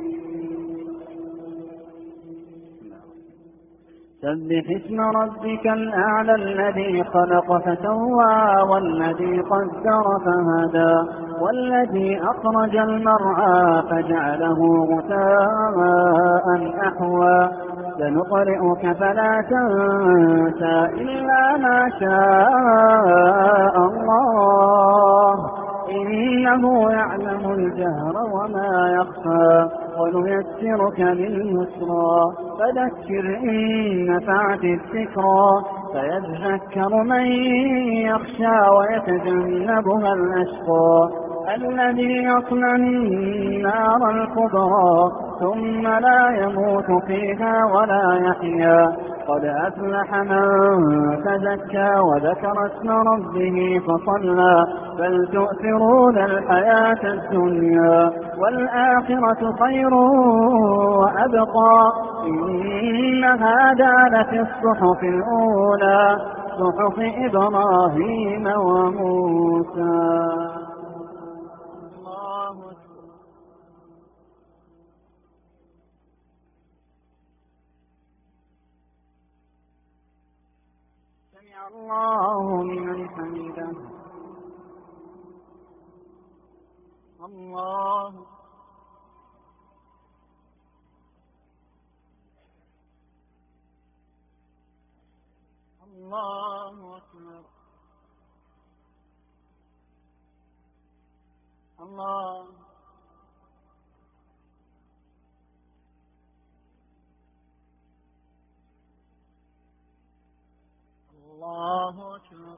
سبح اسم ربك الأعلى الذي خلق فسوى والذي قدر فهدى والذي أخرج المرعى فجعله غثاء أحوى سنقرئك فلا تنسى إلا ما شاء الله إنه يعلم الجهر وما يخفى ونيسرك لليسرى فذكر إن نفعت الذكرى فيذكر من يخشى ويتجنبها الأشقى الذي يصلى النار الكبرى ثم لا يموت فيها ولا يحيا قد أفلح من تزكى وذكر اسم ربه فصلى بل تؤثرون الحياة الدنيا والآخرة خير وأبقى إن هذا لفي الصحف الأولى صحف إبراهيم وموسى. سمع الله لمن حمده. الله الله أكبر. الله الله أكبر.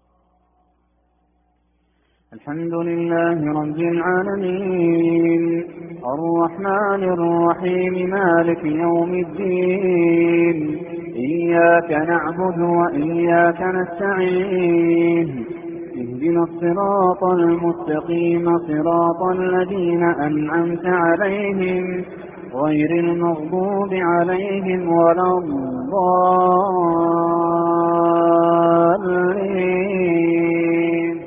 الحمد لله رب العالمين الرحمن الرحيم مالك يوم الدين إياك نعبد وإياك نستعين اهدنا الصراط المستقيم صراط الذين أنعمت عليهم غير المغضوب عليهم ولا الضالين.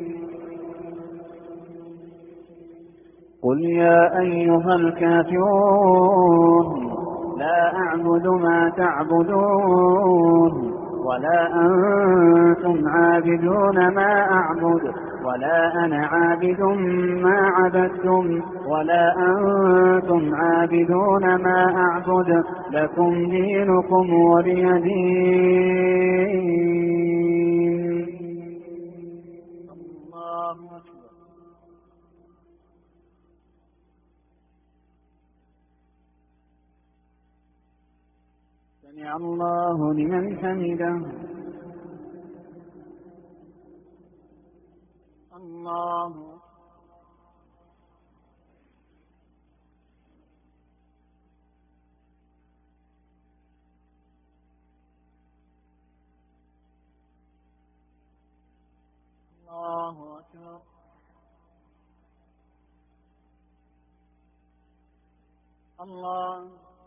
قل يا أيها الكافرون لا أعبد ما تعبدون ولا أنتم عابدون ما أعبد ولا أنا عابد ما عبدتم ولا أنتم عابدون ما أعبد لكم دينكم ولي دين. الله أكبر. سمع الله لمن حمده. الله الله أكبر. الله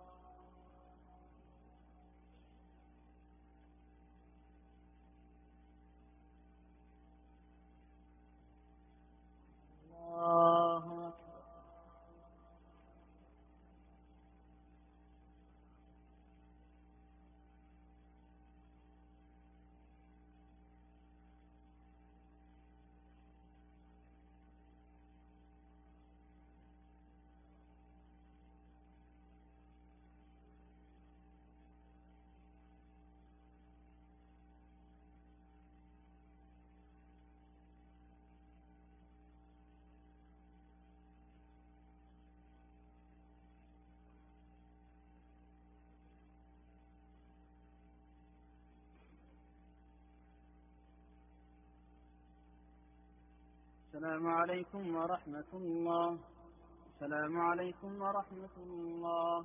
الله أكبر. السلام عليكم ورحمة الله. السلام عليكم ورحمة الله.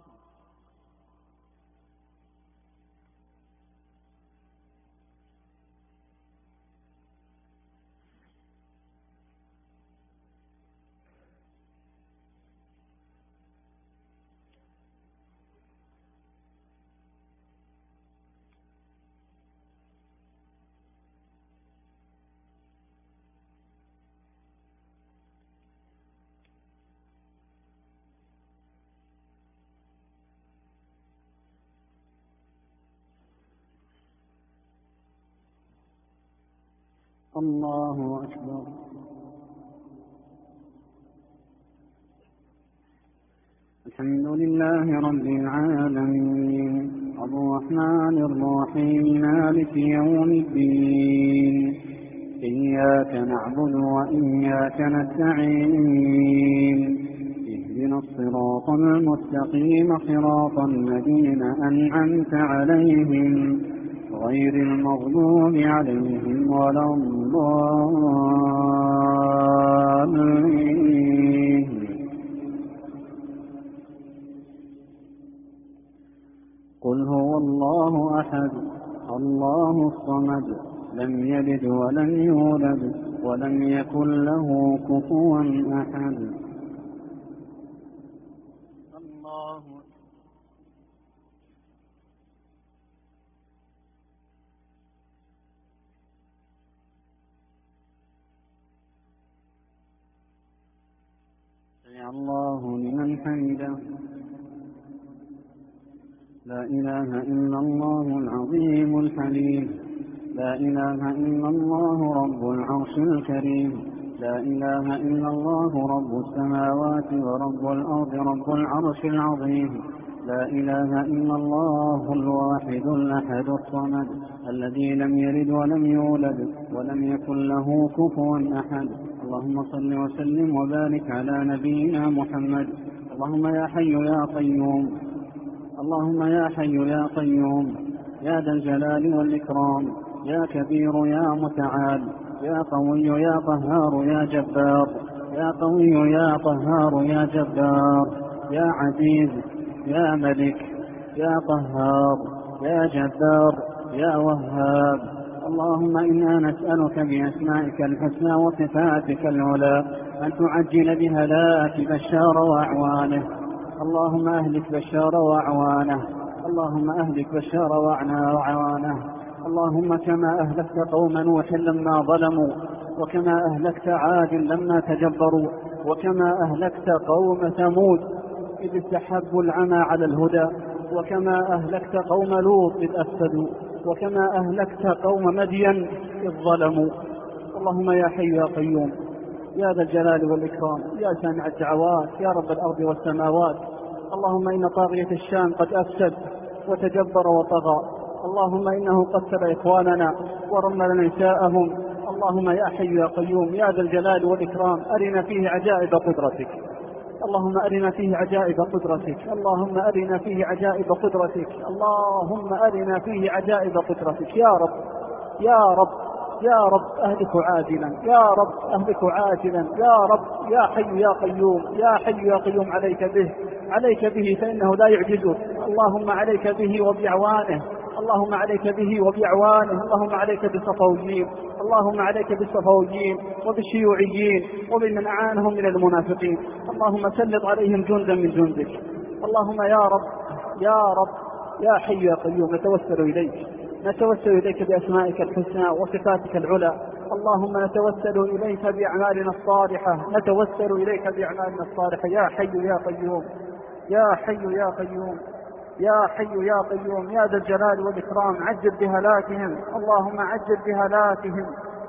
الله أكبر. الحمد لله رب العالمين الرحمن الرحيم مالك يوم الدين إياك نعبد وإياك نستعين اهدنا الصراط المستقيم صراط الذين أنعمت عليهم غير المغضوب عليهم ولا الضالين. قل هو الله أحد الله الصمد لم يلد ولم يولد ولم يكن له كفوا أحد. الله سمع الله لمن حمده. لا إله إلا الله العظيم الحليم. لا إله إلا الله رب العرش الكريم. لا إله إلا الله رب السماوات ورب الأرض رب العرش العظيم. لا إله إلا الله الواحد الأحد الصمد الذي لم يلد ولم يولد ولم يكن له كفوا أحد. اللهم صل وسلم وبارك على نبينا محمد. اللهم يا حي يا قيوم اللهم يا حي يا قيوم يا ذا الجلال والإكرام يا كبير يا متعال يا قوي يا قهار يا جبار يا قوي يا قهار يا جبار يا عزيز يا ملك يا قهار يا جبار يا وهاب. اللهم إنا نسألك بأسمائك الحسنى وصفاتك العلى أن تعجل بهلاك بشار وأعوانه. اللهم أهلك بشار وأعوانه اللهم أهلك بشار وأعوانه. اللهم كما أهلكت قوم نوح لما ظلموا وكما أهلكت عاد لما تجبروا وكما أهلكت قوم ثمود إذ استحبوا العمى على الهدى وكما أهلكت قوم لوط إذ أفسدوا وكما أهلكت قوم مدين إذ ظلموا. اللهم يا حي يا قيوم يا ذا الجلال والإكرام يا سامع الدعوات يا رب الأرض والسماوات. اللهم إن طاغية الشام قد أفسد وتجبر وطغى. اللهم إنه قتل إخواننا ورمل نساءهم. اللهم يا حي يا قيوم يا ذا الجلال والإكرام أرنا فيه عجائب قدرتك. اللهم أرنا فيه عجائب قدرتك. اللهم أرنا فيه عجائب قدرتك. اللهم أرنا فيه عجائب قدرتك يا رب يا رب يا رب أهلك عاجلا يا رب أهلك عاجلا يا رب يا حي يا قيوم يا حي يا قيوم عليك به عليك به فإنه لا يعجزك. اللهم عليك به وبأعوانه اللهم عليك به وبأعوانه. اللهم عليك بالصفويين اللهم عليك بالصفويين وبالشيوعيين وبمن أعانهم من المنافقين. اللهم سلط عليهم جندا من جندك. اللهم يا رب يا رب يا حي يا قيوم نتوسل إليك نتوسل إليك بأسمائك الحسنى وصفاتك العلى. اللهم نتوسل إليك بأعمالنا الصالحة نتوسل إليك بأعمالنا الصالحة يا حي يا قيوم يا حي يا قيوم يا حي يا قيوم يا ذا الجلال والإكرام عجل بهلاكهم. اللهم عجل بهلاكهم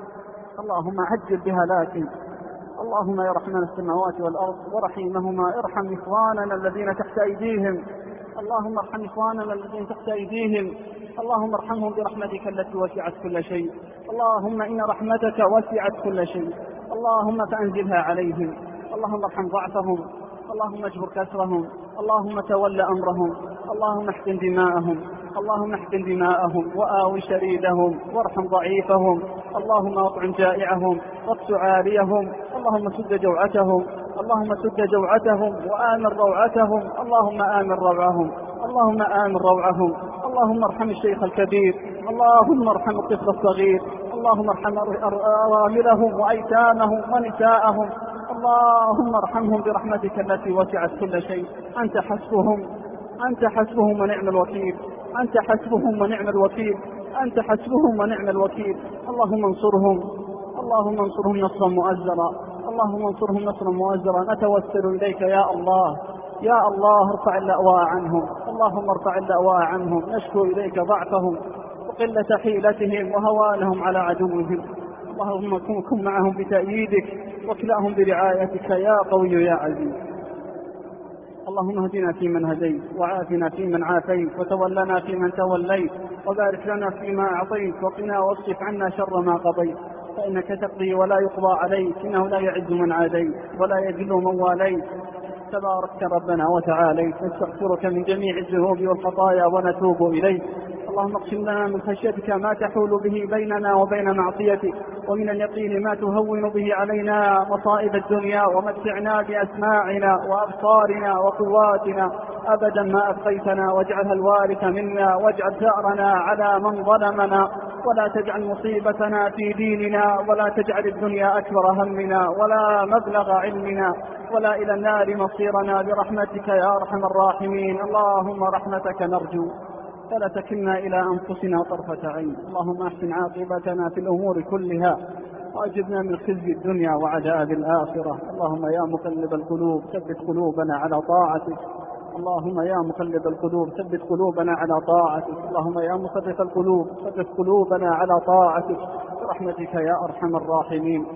اللهم عجل بهلاكهم. اللهم يا رحمن السماوات والأرض ورحيمهما ارحم إخواننا الذين تحت أيديهم. اللهم ارحم إخواننا الذين تحت أيديهم. اللهم ارحمهم برحمتك التي وسعت كل شيء. اللهم إن رحمتك وسعت كل شيء. اللهم فأنزلها عليهم. اللهم ارحم ضعفهم. اللهم اجبر كسرهم. اللهم تول أمرهم. اللهم احقن دماءهم. اللهم احقن دماءهم وآوي شريدهم وارحم ضعيفهم. اللهم اطعم جائعهم واقس عاريهم. اللهم سد جوعتهم. اللهم سد جوعتهم وآمن روعتهم. اللهم آمن روعهم. اللهم آمن روعهم. اللهم ارحم الشيخ الكبير. اللهم ارحم الطفل الصغير. اللهم ارحم أراملهم وأيتامهم ونساءهم. اللهم ارحمهم برحمتك التي وسعت كل شيء. أنت حسبهم أنت حسبهم ونعم الوكيل. أنت حسبهم ونعم الوكيل. أنت حسبهم ونعم الوكيل. اللهم انصرهم. اللهم انصرهم نصرا مؤزرا. اللهم انصرهم نصرا مؤزرا. نتوسل إليك يا الله يا الله ارفع اللأواء عنهم. اللهم ارفع اللأواء عنهم. نشكو إليك ضعفهم وقلة حيلتهم وهوانهم على عدوهم. اللهم كن معهم بتأييدك واكلأهم برعايتك يا قوي يا عزيز. اللهم اهدنا فيمن هديت وعافنا فيمن عافيت وتولنا فيمن توليت وبارك لنا فيما أعطيت وقنا واصرف عنا شر ما قضيت فإنك تقضي ولا يقضى عليك إنه لا يعز من عاديت ولا يذل من واليت تباركت ربنا وتعاليت. نستغفرك من جميع الذنوب والخطايا ونتوب إليك. اللهم اقسم لنا من خشيتك ما تحول به بيننا وبين معصيتك ومن اليقين ما تهون به علينا مصائب الدنيا ومتعنا بأسماعنا وأبصارنا وقواتنا أبدا ما أبقيتنا، واجعلها الوارث منا، واجعل ثأرنا على من ظلمنا، ولا تجعل مصيبتنا في ديننا، ولا تجعل الدنيا أكبر همنا ولا مبلغ علمنا ولا إلى النار مصيرنا، برحمتك يا أرحم الراحمين. اللهم رحمتك نرجو فلا تكلنا إلى أنفسنا طرفة عين. اللهم احسن عاقبتنا في الأمور كلها وأجرنا من خزي الدنيا وعذاب الآخرة. اللهم يا مقلب القلوب ثبت قلوبنا على طاعتك. اللهم يا مقلب القلوب ثبت قلوبنا على طاعتك. اللهم يا مصرف القلوب ثبت قلوبنا على طاعتك برحمتك يا أرحم الراحمين.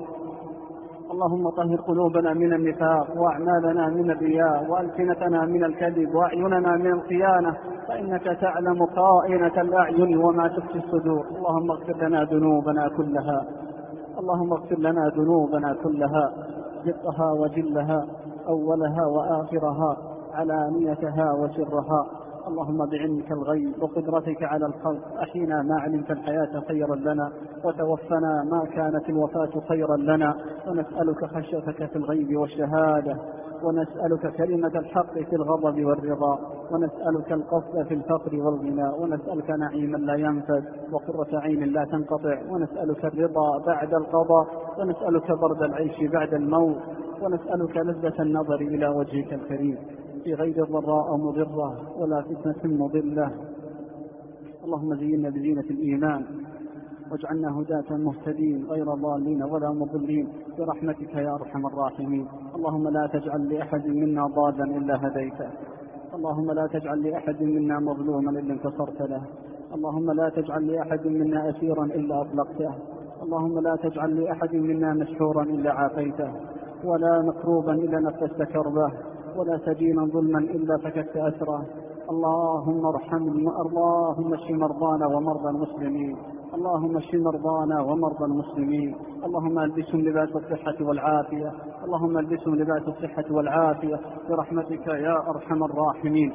اللهم طهر قلوبنا من النفاق، وأعمالنا من الرياء، وألسنتنا من الكذب، وأعيننا من الخيانة، فإنك تعلم خائنة الأعين وما تخفي الصدور. اللهم اغفر لنا ذنوبنا كلها اللهم اغفر لنا ذنوبنا كلها، دقها وجلها، أولها وآخرها، علانيتها وسرها. اللهم بعلمك الغيب وقدرتك على الخلق أحينا ما علمت الحياة خيرا لنا، وتوفنا ما كانت الوفاة خيرا لنا، ونسألك خشيتك في الغيب والشهادة، ونسألك كلمة الحق في الغضب والرضا، ونسألك القصد في الفقر والغنى، ونسألك نعيما لا ينفد وقرة عين لا تنقطع، ونسألك الرضا بعد القضاء، ونسألك برد العيش بعد الموت، ونسألك لذة النظر إلى وجهك الكريم في غير ضراء مضرة ولا فتنة مضلة. اللهم زينا بزينة الإيمان واجعلنا هداة مهتدين غير ضالين ولا مضلين برحمتك يا أرحم الراحمين. اللهم لا تجعل لأحد منا ضالا إلا هديته. اللهم لا تجعل لأحد منا مظلوما إلا انتصرت له. اللهم لا تجعل لأحد منا أسيرا إلا أطلقته. اللهم لا تجعل لأحد منا مسحورا إلا عافيته، ولا مكروبا إلا نفست كربه، ولا سجينا ظلما إلا فككت أسره. اللهم ارحمنا اللهم اشف مرضانا ومرضى المسلمين اللهم اشف مرضانا ومرضى المسلمين. اللهم البسهم لباس الصحة والعافية اللهم البسهم لباس الصحة والعافية برحمتك يا أرحم الراحمين.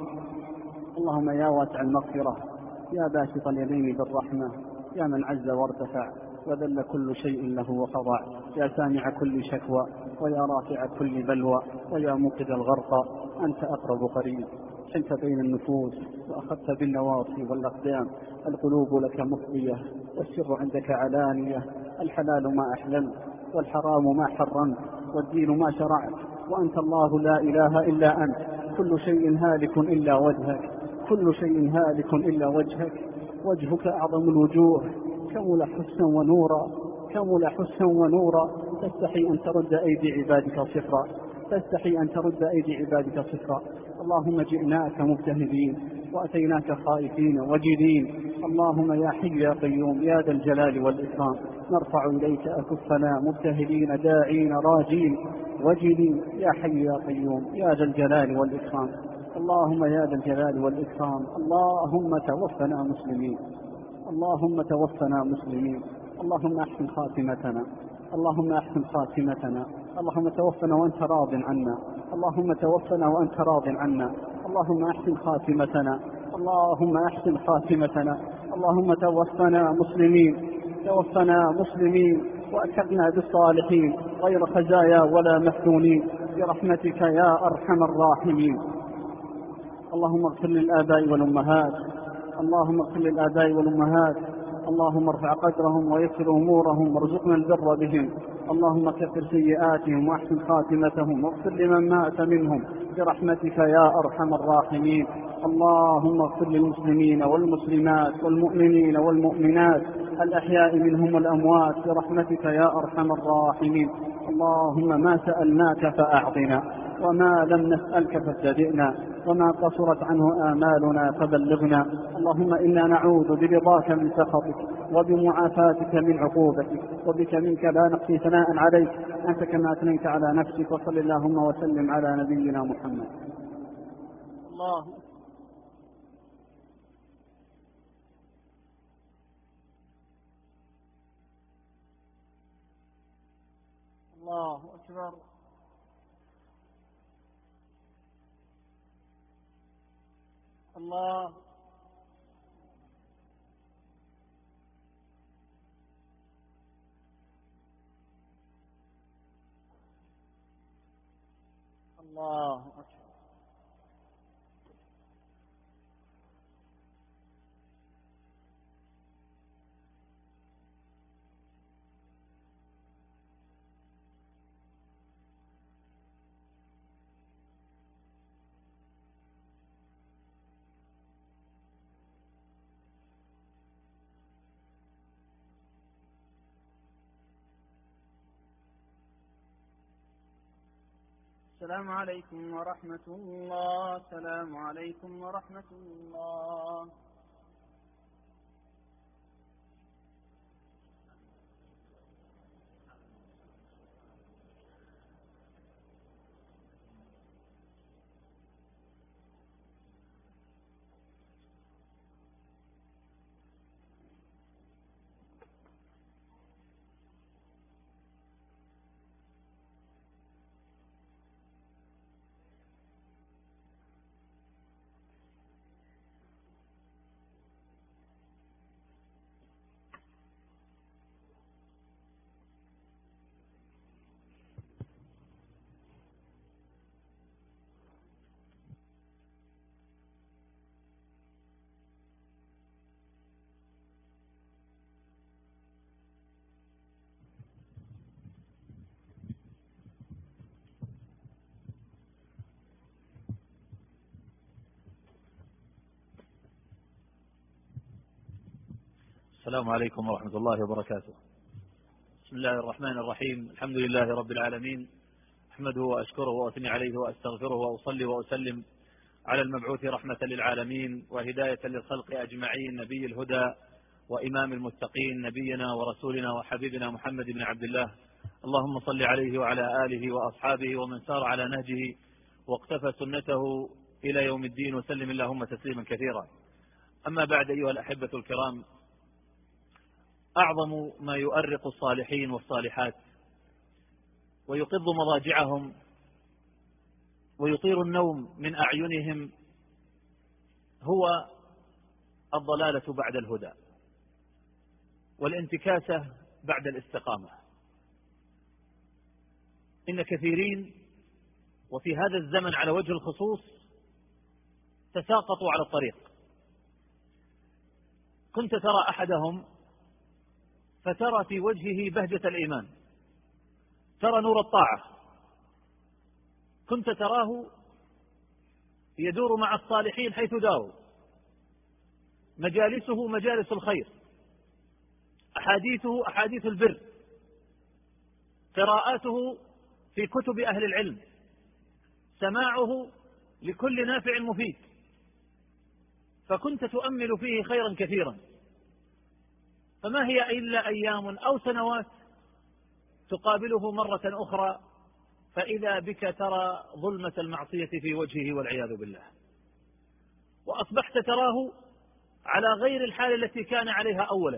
اللهم يا واسع المغفرة، يا باسط اليدين بالرحمة، يا من عز وارتفع وذل كل شيء له وخضع، يا سامع كل شكوى، ويا رافع كل بلوى، ويا موقد الغرق، أنت أقرب قريب. حلت بين النفوس وأخذت بالنواصي والأقدام، القلوب لك مفضية والسر عندك علانية، الحلال ما أحللت والحرام ما حرمت والدين ما شرعت، وأنت الله لا إله إلا أنت. كل شيء هالك إلا وجهك كل شيء هالك إلا وجهك وجهك أعظم الوجوه، كمل حسنا ونورا كمل حسنا ونورا تستحي أن ترد أيدي عبادك صفرا تستحي أن ترد أيدي عبادك صفرا. اللهم جئناك مبتهدين وأتيناك خائفين وجلين. اللهم يا حي يا قيوم يا ذا الجلال والإكرام، نرفع إليك أكفنا مبتهدين داعين راجين وجلين. يا حي يا قيوم يا ذا الجلال والإكرام اللهم يا ذا الجلال والإكرام اللهم توفنا مسلمين اللهم توفنا مسلمين اللهم أحسن خاتمتنا اللهم أحسن خاتمتنا اللهم توفنا وأنت راض عنا اللهم توفنا وأنت راض عنا اللهم أحسن خاتمتنا اللهم أحسن خاتمتنا اللهم توفنا مسلمين توفنا مسلمين وألحقنا بالصالحين غير خزايا ولا مفتونين برحمتك يا أرحم الراحمين. اللهم اغفر للآباء والأمهات اللهم اغفر للآباء والأمهات اللهم ارفع قدرهم ويسر أمورهم وارزقنا البر بهم. اللهم كفر سيئاتهم واحسن خاتمتهم واغفر لمن مات منهم برحمتك يا أرحم الراحمين. اللهم اغفر للمسلمين والمسلمات والمؤمنين والمؤمنات الأحياء منهم والأموات برحمتك يا أرحم الراحمين. اللهم ما سألناك فأعطنا وما لم نسألك فابتدئنا وما قصرت عنه آمالنا فبلغنا. اللهم إنا نعوذ برضاك من سخطك وبمعافاتك من عقوبتك وبك منك لا نحصي ثناء عليك أنت كما أثنيت على نفسك. وصل اللهم وسلم على نبينا محمد. الله الله أكبر. الله الله أكبر. السلام عليكم ورحمة الله. السلام عليكم ورحمة الله. السلام عليكم ورحمة الله وبركاته. بسم الله الرحمن الرحيم. الحمد لله رب العالمين، أحمده وأشكره وأثني عليه وأستغفره وأصلي وأسلم على المبعوث رحمة للعالمين وهداية للخلق أجمعين، نبي الهدى وإمام المتقين، نبينا ورسولنا وحبيبنا محمد بن عبد الله. اللهم صل عليه وعلى آله وأصحابه ومن سار على نهجه واقتفى سنته إلى يوم الدين، وسلم اللهم تسليما كثيرا. أما بعد، أيها الأحبة الكرام، أعظم ما يؤرق الصالحين والصالحات ويقض مضاجعهم ويطير النوم من أعينهم هو الضلالة بعد الهدى والانتكاسة بعد الاستقامة. إن كثيرين وفي هذا الزمن على وجه الخصوص تساقطوا على الطريق. كنت ترى أحدهم فترى في وجهه بهجة الإيمان، ترى نور الطاعة، كنت تراه يدور مع الصالحين حيث داروا، مجالسه مجالس الخير، أحاديثه أحاديث البر، قراءاته في كتب أهل العلم، سماعه لكل نافع مفيد، فكنت تؤمل فيه خيرا كثيرا. فما هي إلا أيام أو سنوات تقابله مرة أخرى فإذا بك ترى ظلمة المعصية في وجهه والعياذ بالله، وأصبحت تراه على غير الحال التي كان عليها أولا.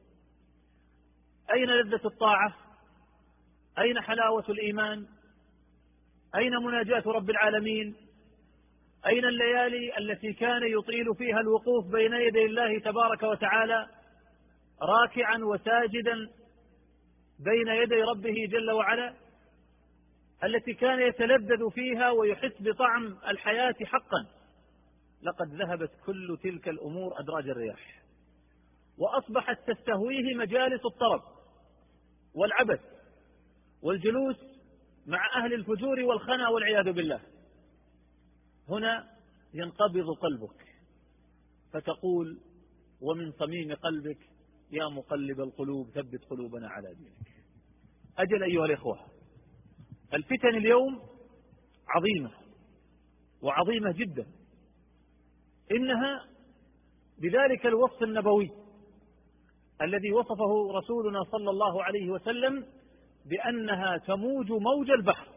أين لذة الطاعة؟ أين حلاوة الإيمان؟ أين مناجاة رب العالمين؟ أين الليالي التي كان يطيل فيها الوقوف بين يدي الله تبارك وتعالى راكعا وساجدا بين يدي ربه جل وعلا، التي كان يتلذذ فيها ويحس بطعم الحياة حقا؟ لقد ذهبت كل تلك الأمور أدراج الرياح، وأصبحت تستهويه مجالس الطرب والعبث والجلوس مع أهل الفجور والخنا والعياذ بالله. هنا ينقبض قلبك فتقول ومن صميم قلبك يا مقلب القلوب ثبت قلوبنا على دينك. أجل أيها الإخوة، الفتن اليوم عظيمة وعظيمة جدا، إنها بذلك الوصف النبوي الذي وصفه رسولنا صلى الله عليه وسلم بأنها تموج موج البحر.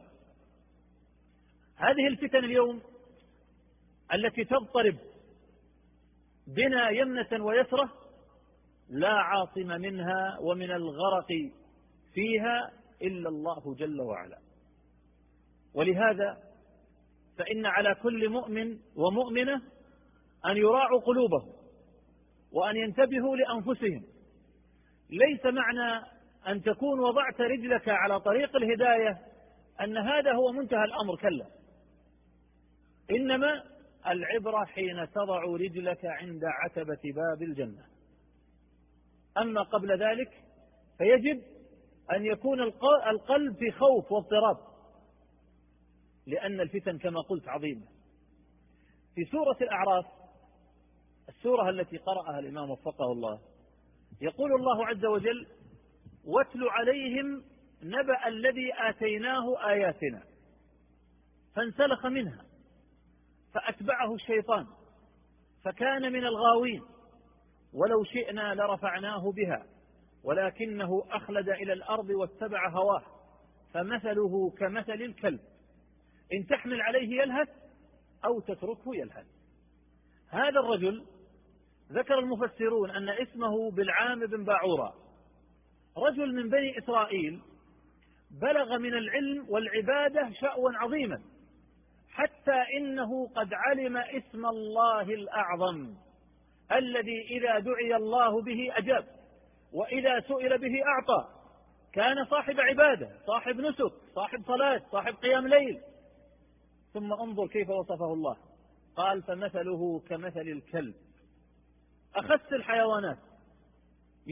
هذه الفتن اليوم التي تضطرب بنا يمنة ويسرة لا عاصم منها ومن الغرق فيها إلا الله جل وعلا. ولهذا فإن على كل مؤمن ومؤمنة أن يراعوا قلوبهم وأن ينتبهوا لأنفسهم. ليس معنى أن تكون وضعت رجلك على طريق الهداية أن هذا هو منتهى الأمر، كلا، إنما العبرة حين تضع رجلك عند عتبة باب الجنة. أما قبل ذلك فيجب أن يكون القلب في خوف واضطراب، لأن الفتن كما قلت عظيمة. في سورة الأعراف، السورة التي قرأها الإمام وفقه الله، يقول الله عز وجل: واتل عليهم نبأ الذي آتيناه آياتنا فانسلخ منها فأتبعه الشيطان فكان من الغاوين، ولو شئنا لرفعناه بها ولكنه أخلد إلى الأرض واتبع هواه فمثله كمثل الكلب إن تحمل عليه يلهث أو تتركه يلهث. هذا الرجل ذكر المفسرون أن اسمه بلعام بن باعورة، رجل من بني إسرائيل بلغ من العلم والعبادة شأوا عظيما، حتى إنه قد علم اسم الله الأعظم الذي إذا دعي الله به أجاب، وإذا سئل به أعطى. كان صاحب عبادة، صاحب نسك، صاحب صلاة، صاحب قيام ليل. ثم انظر كيف وصفه الله، قال فمثله كمثل الكلب، أخس الحيوانات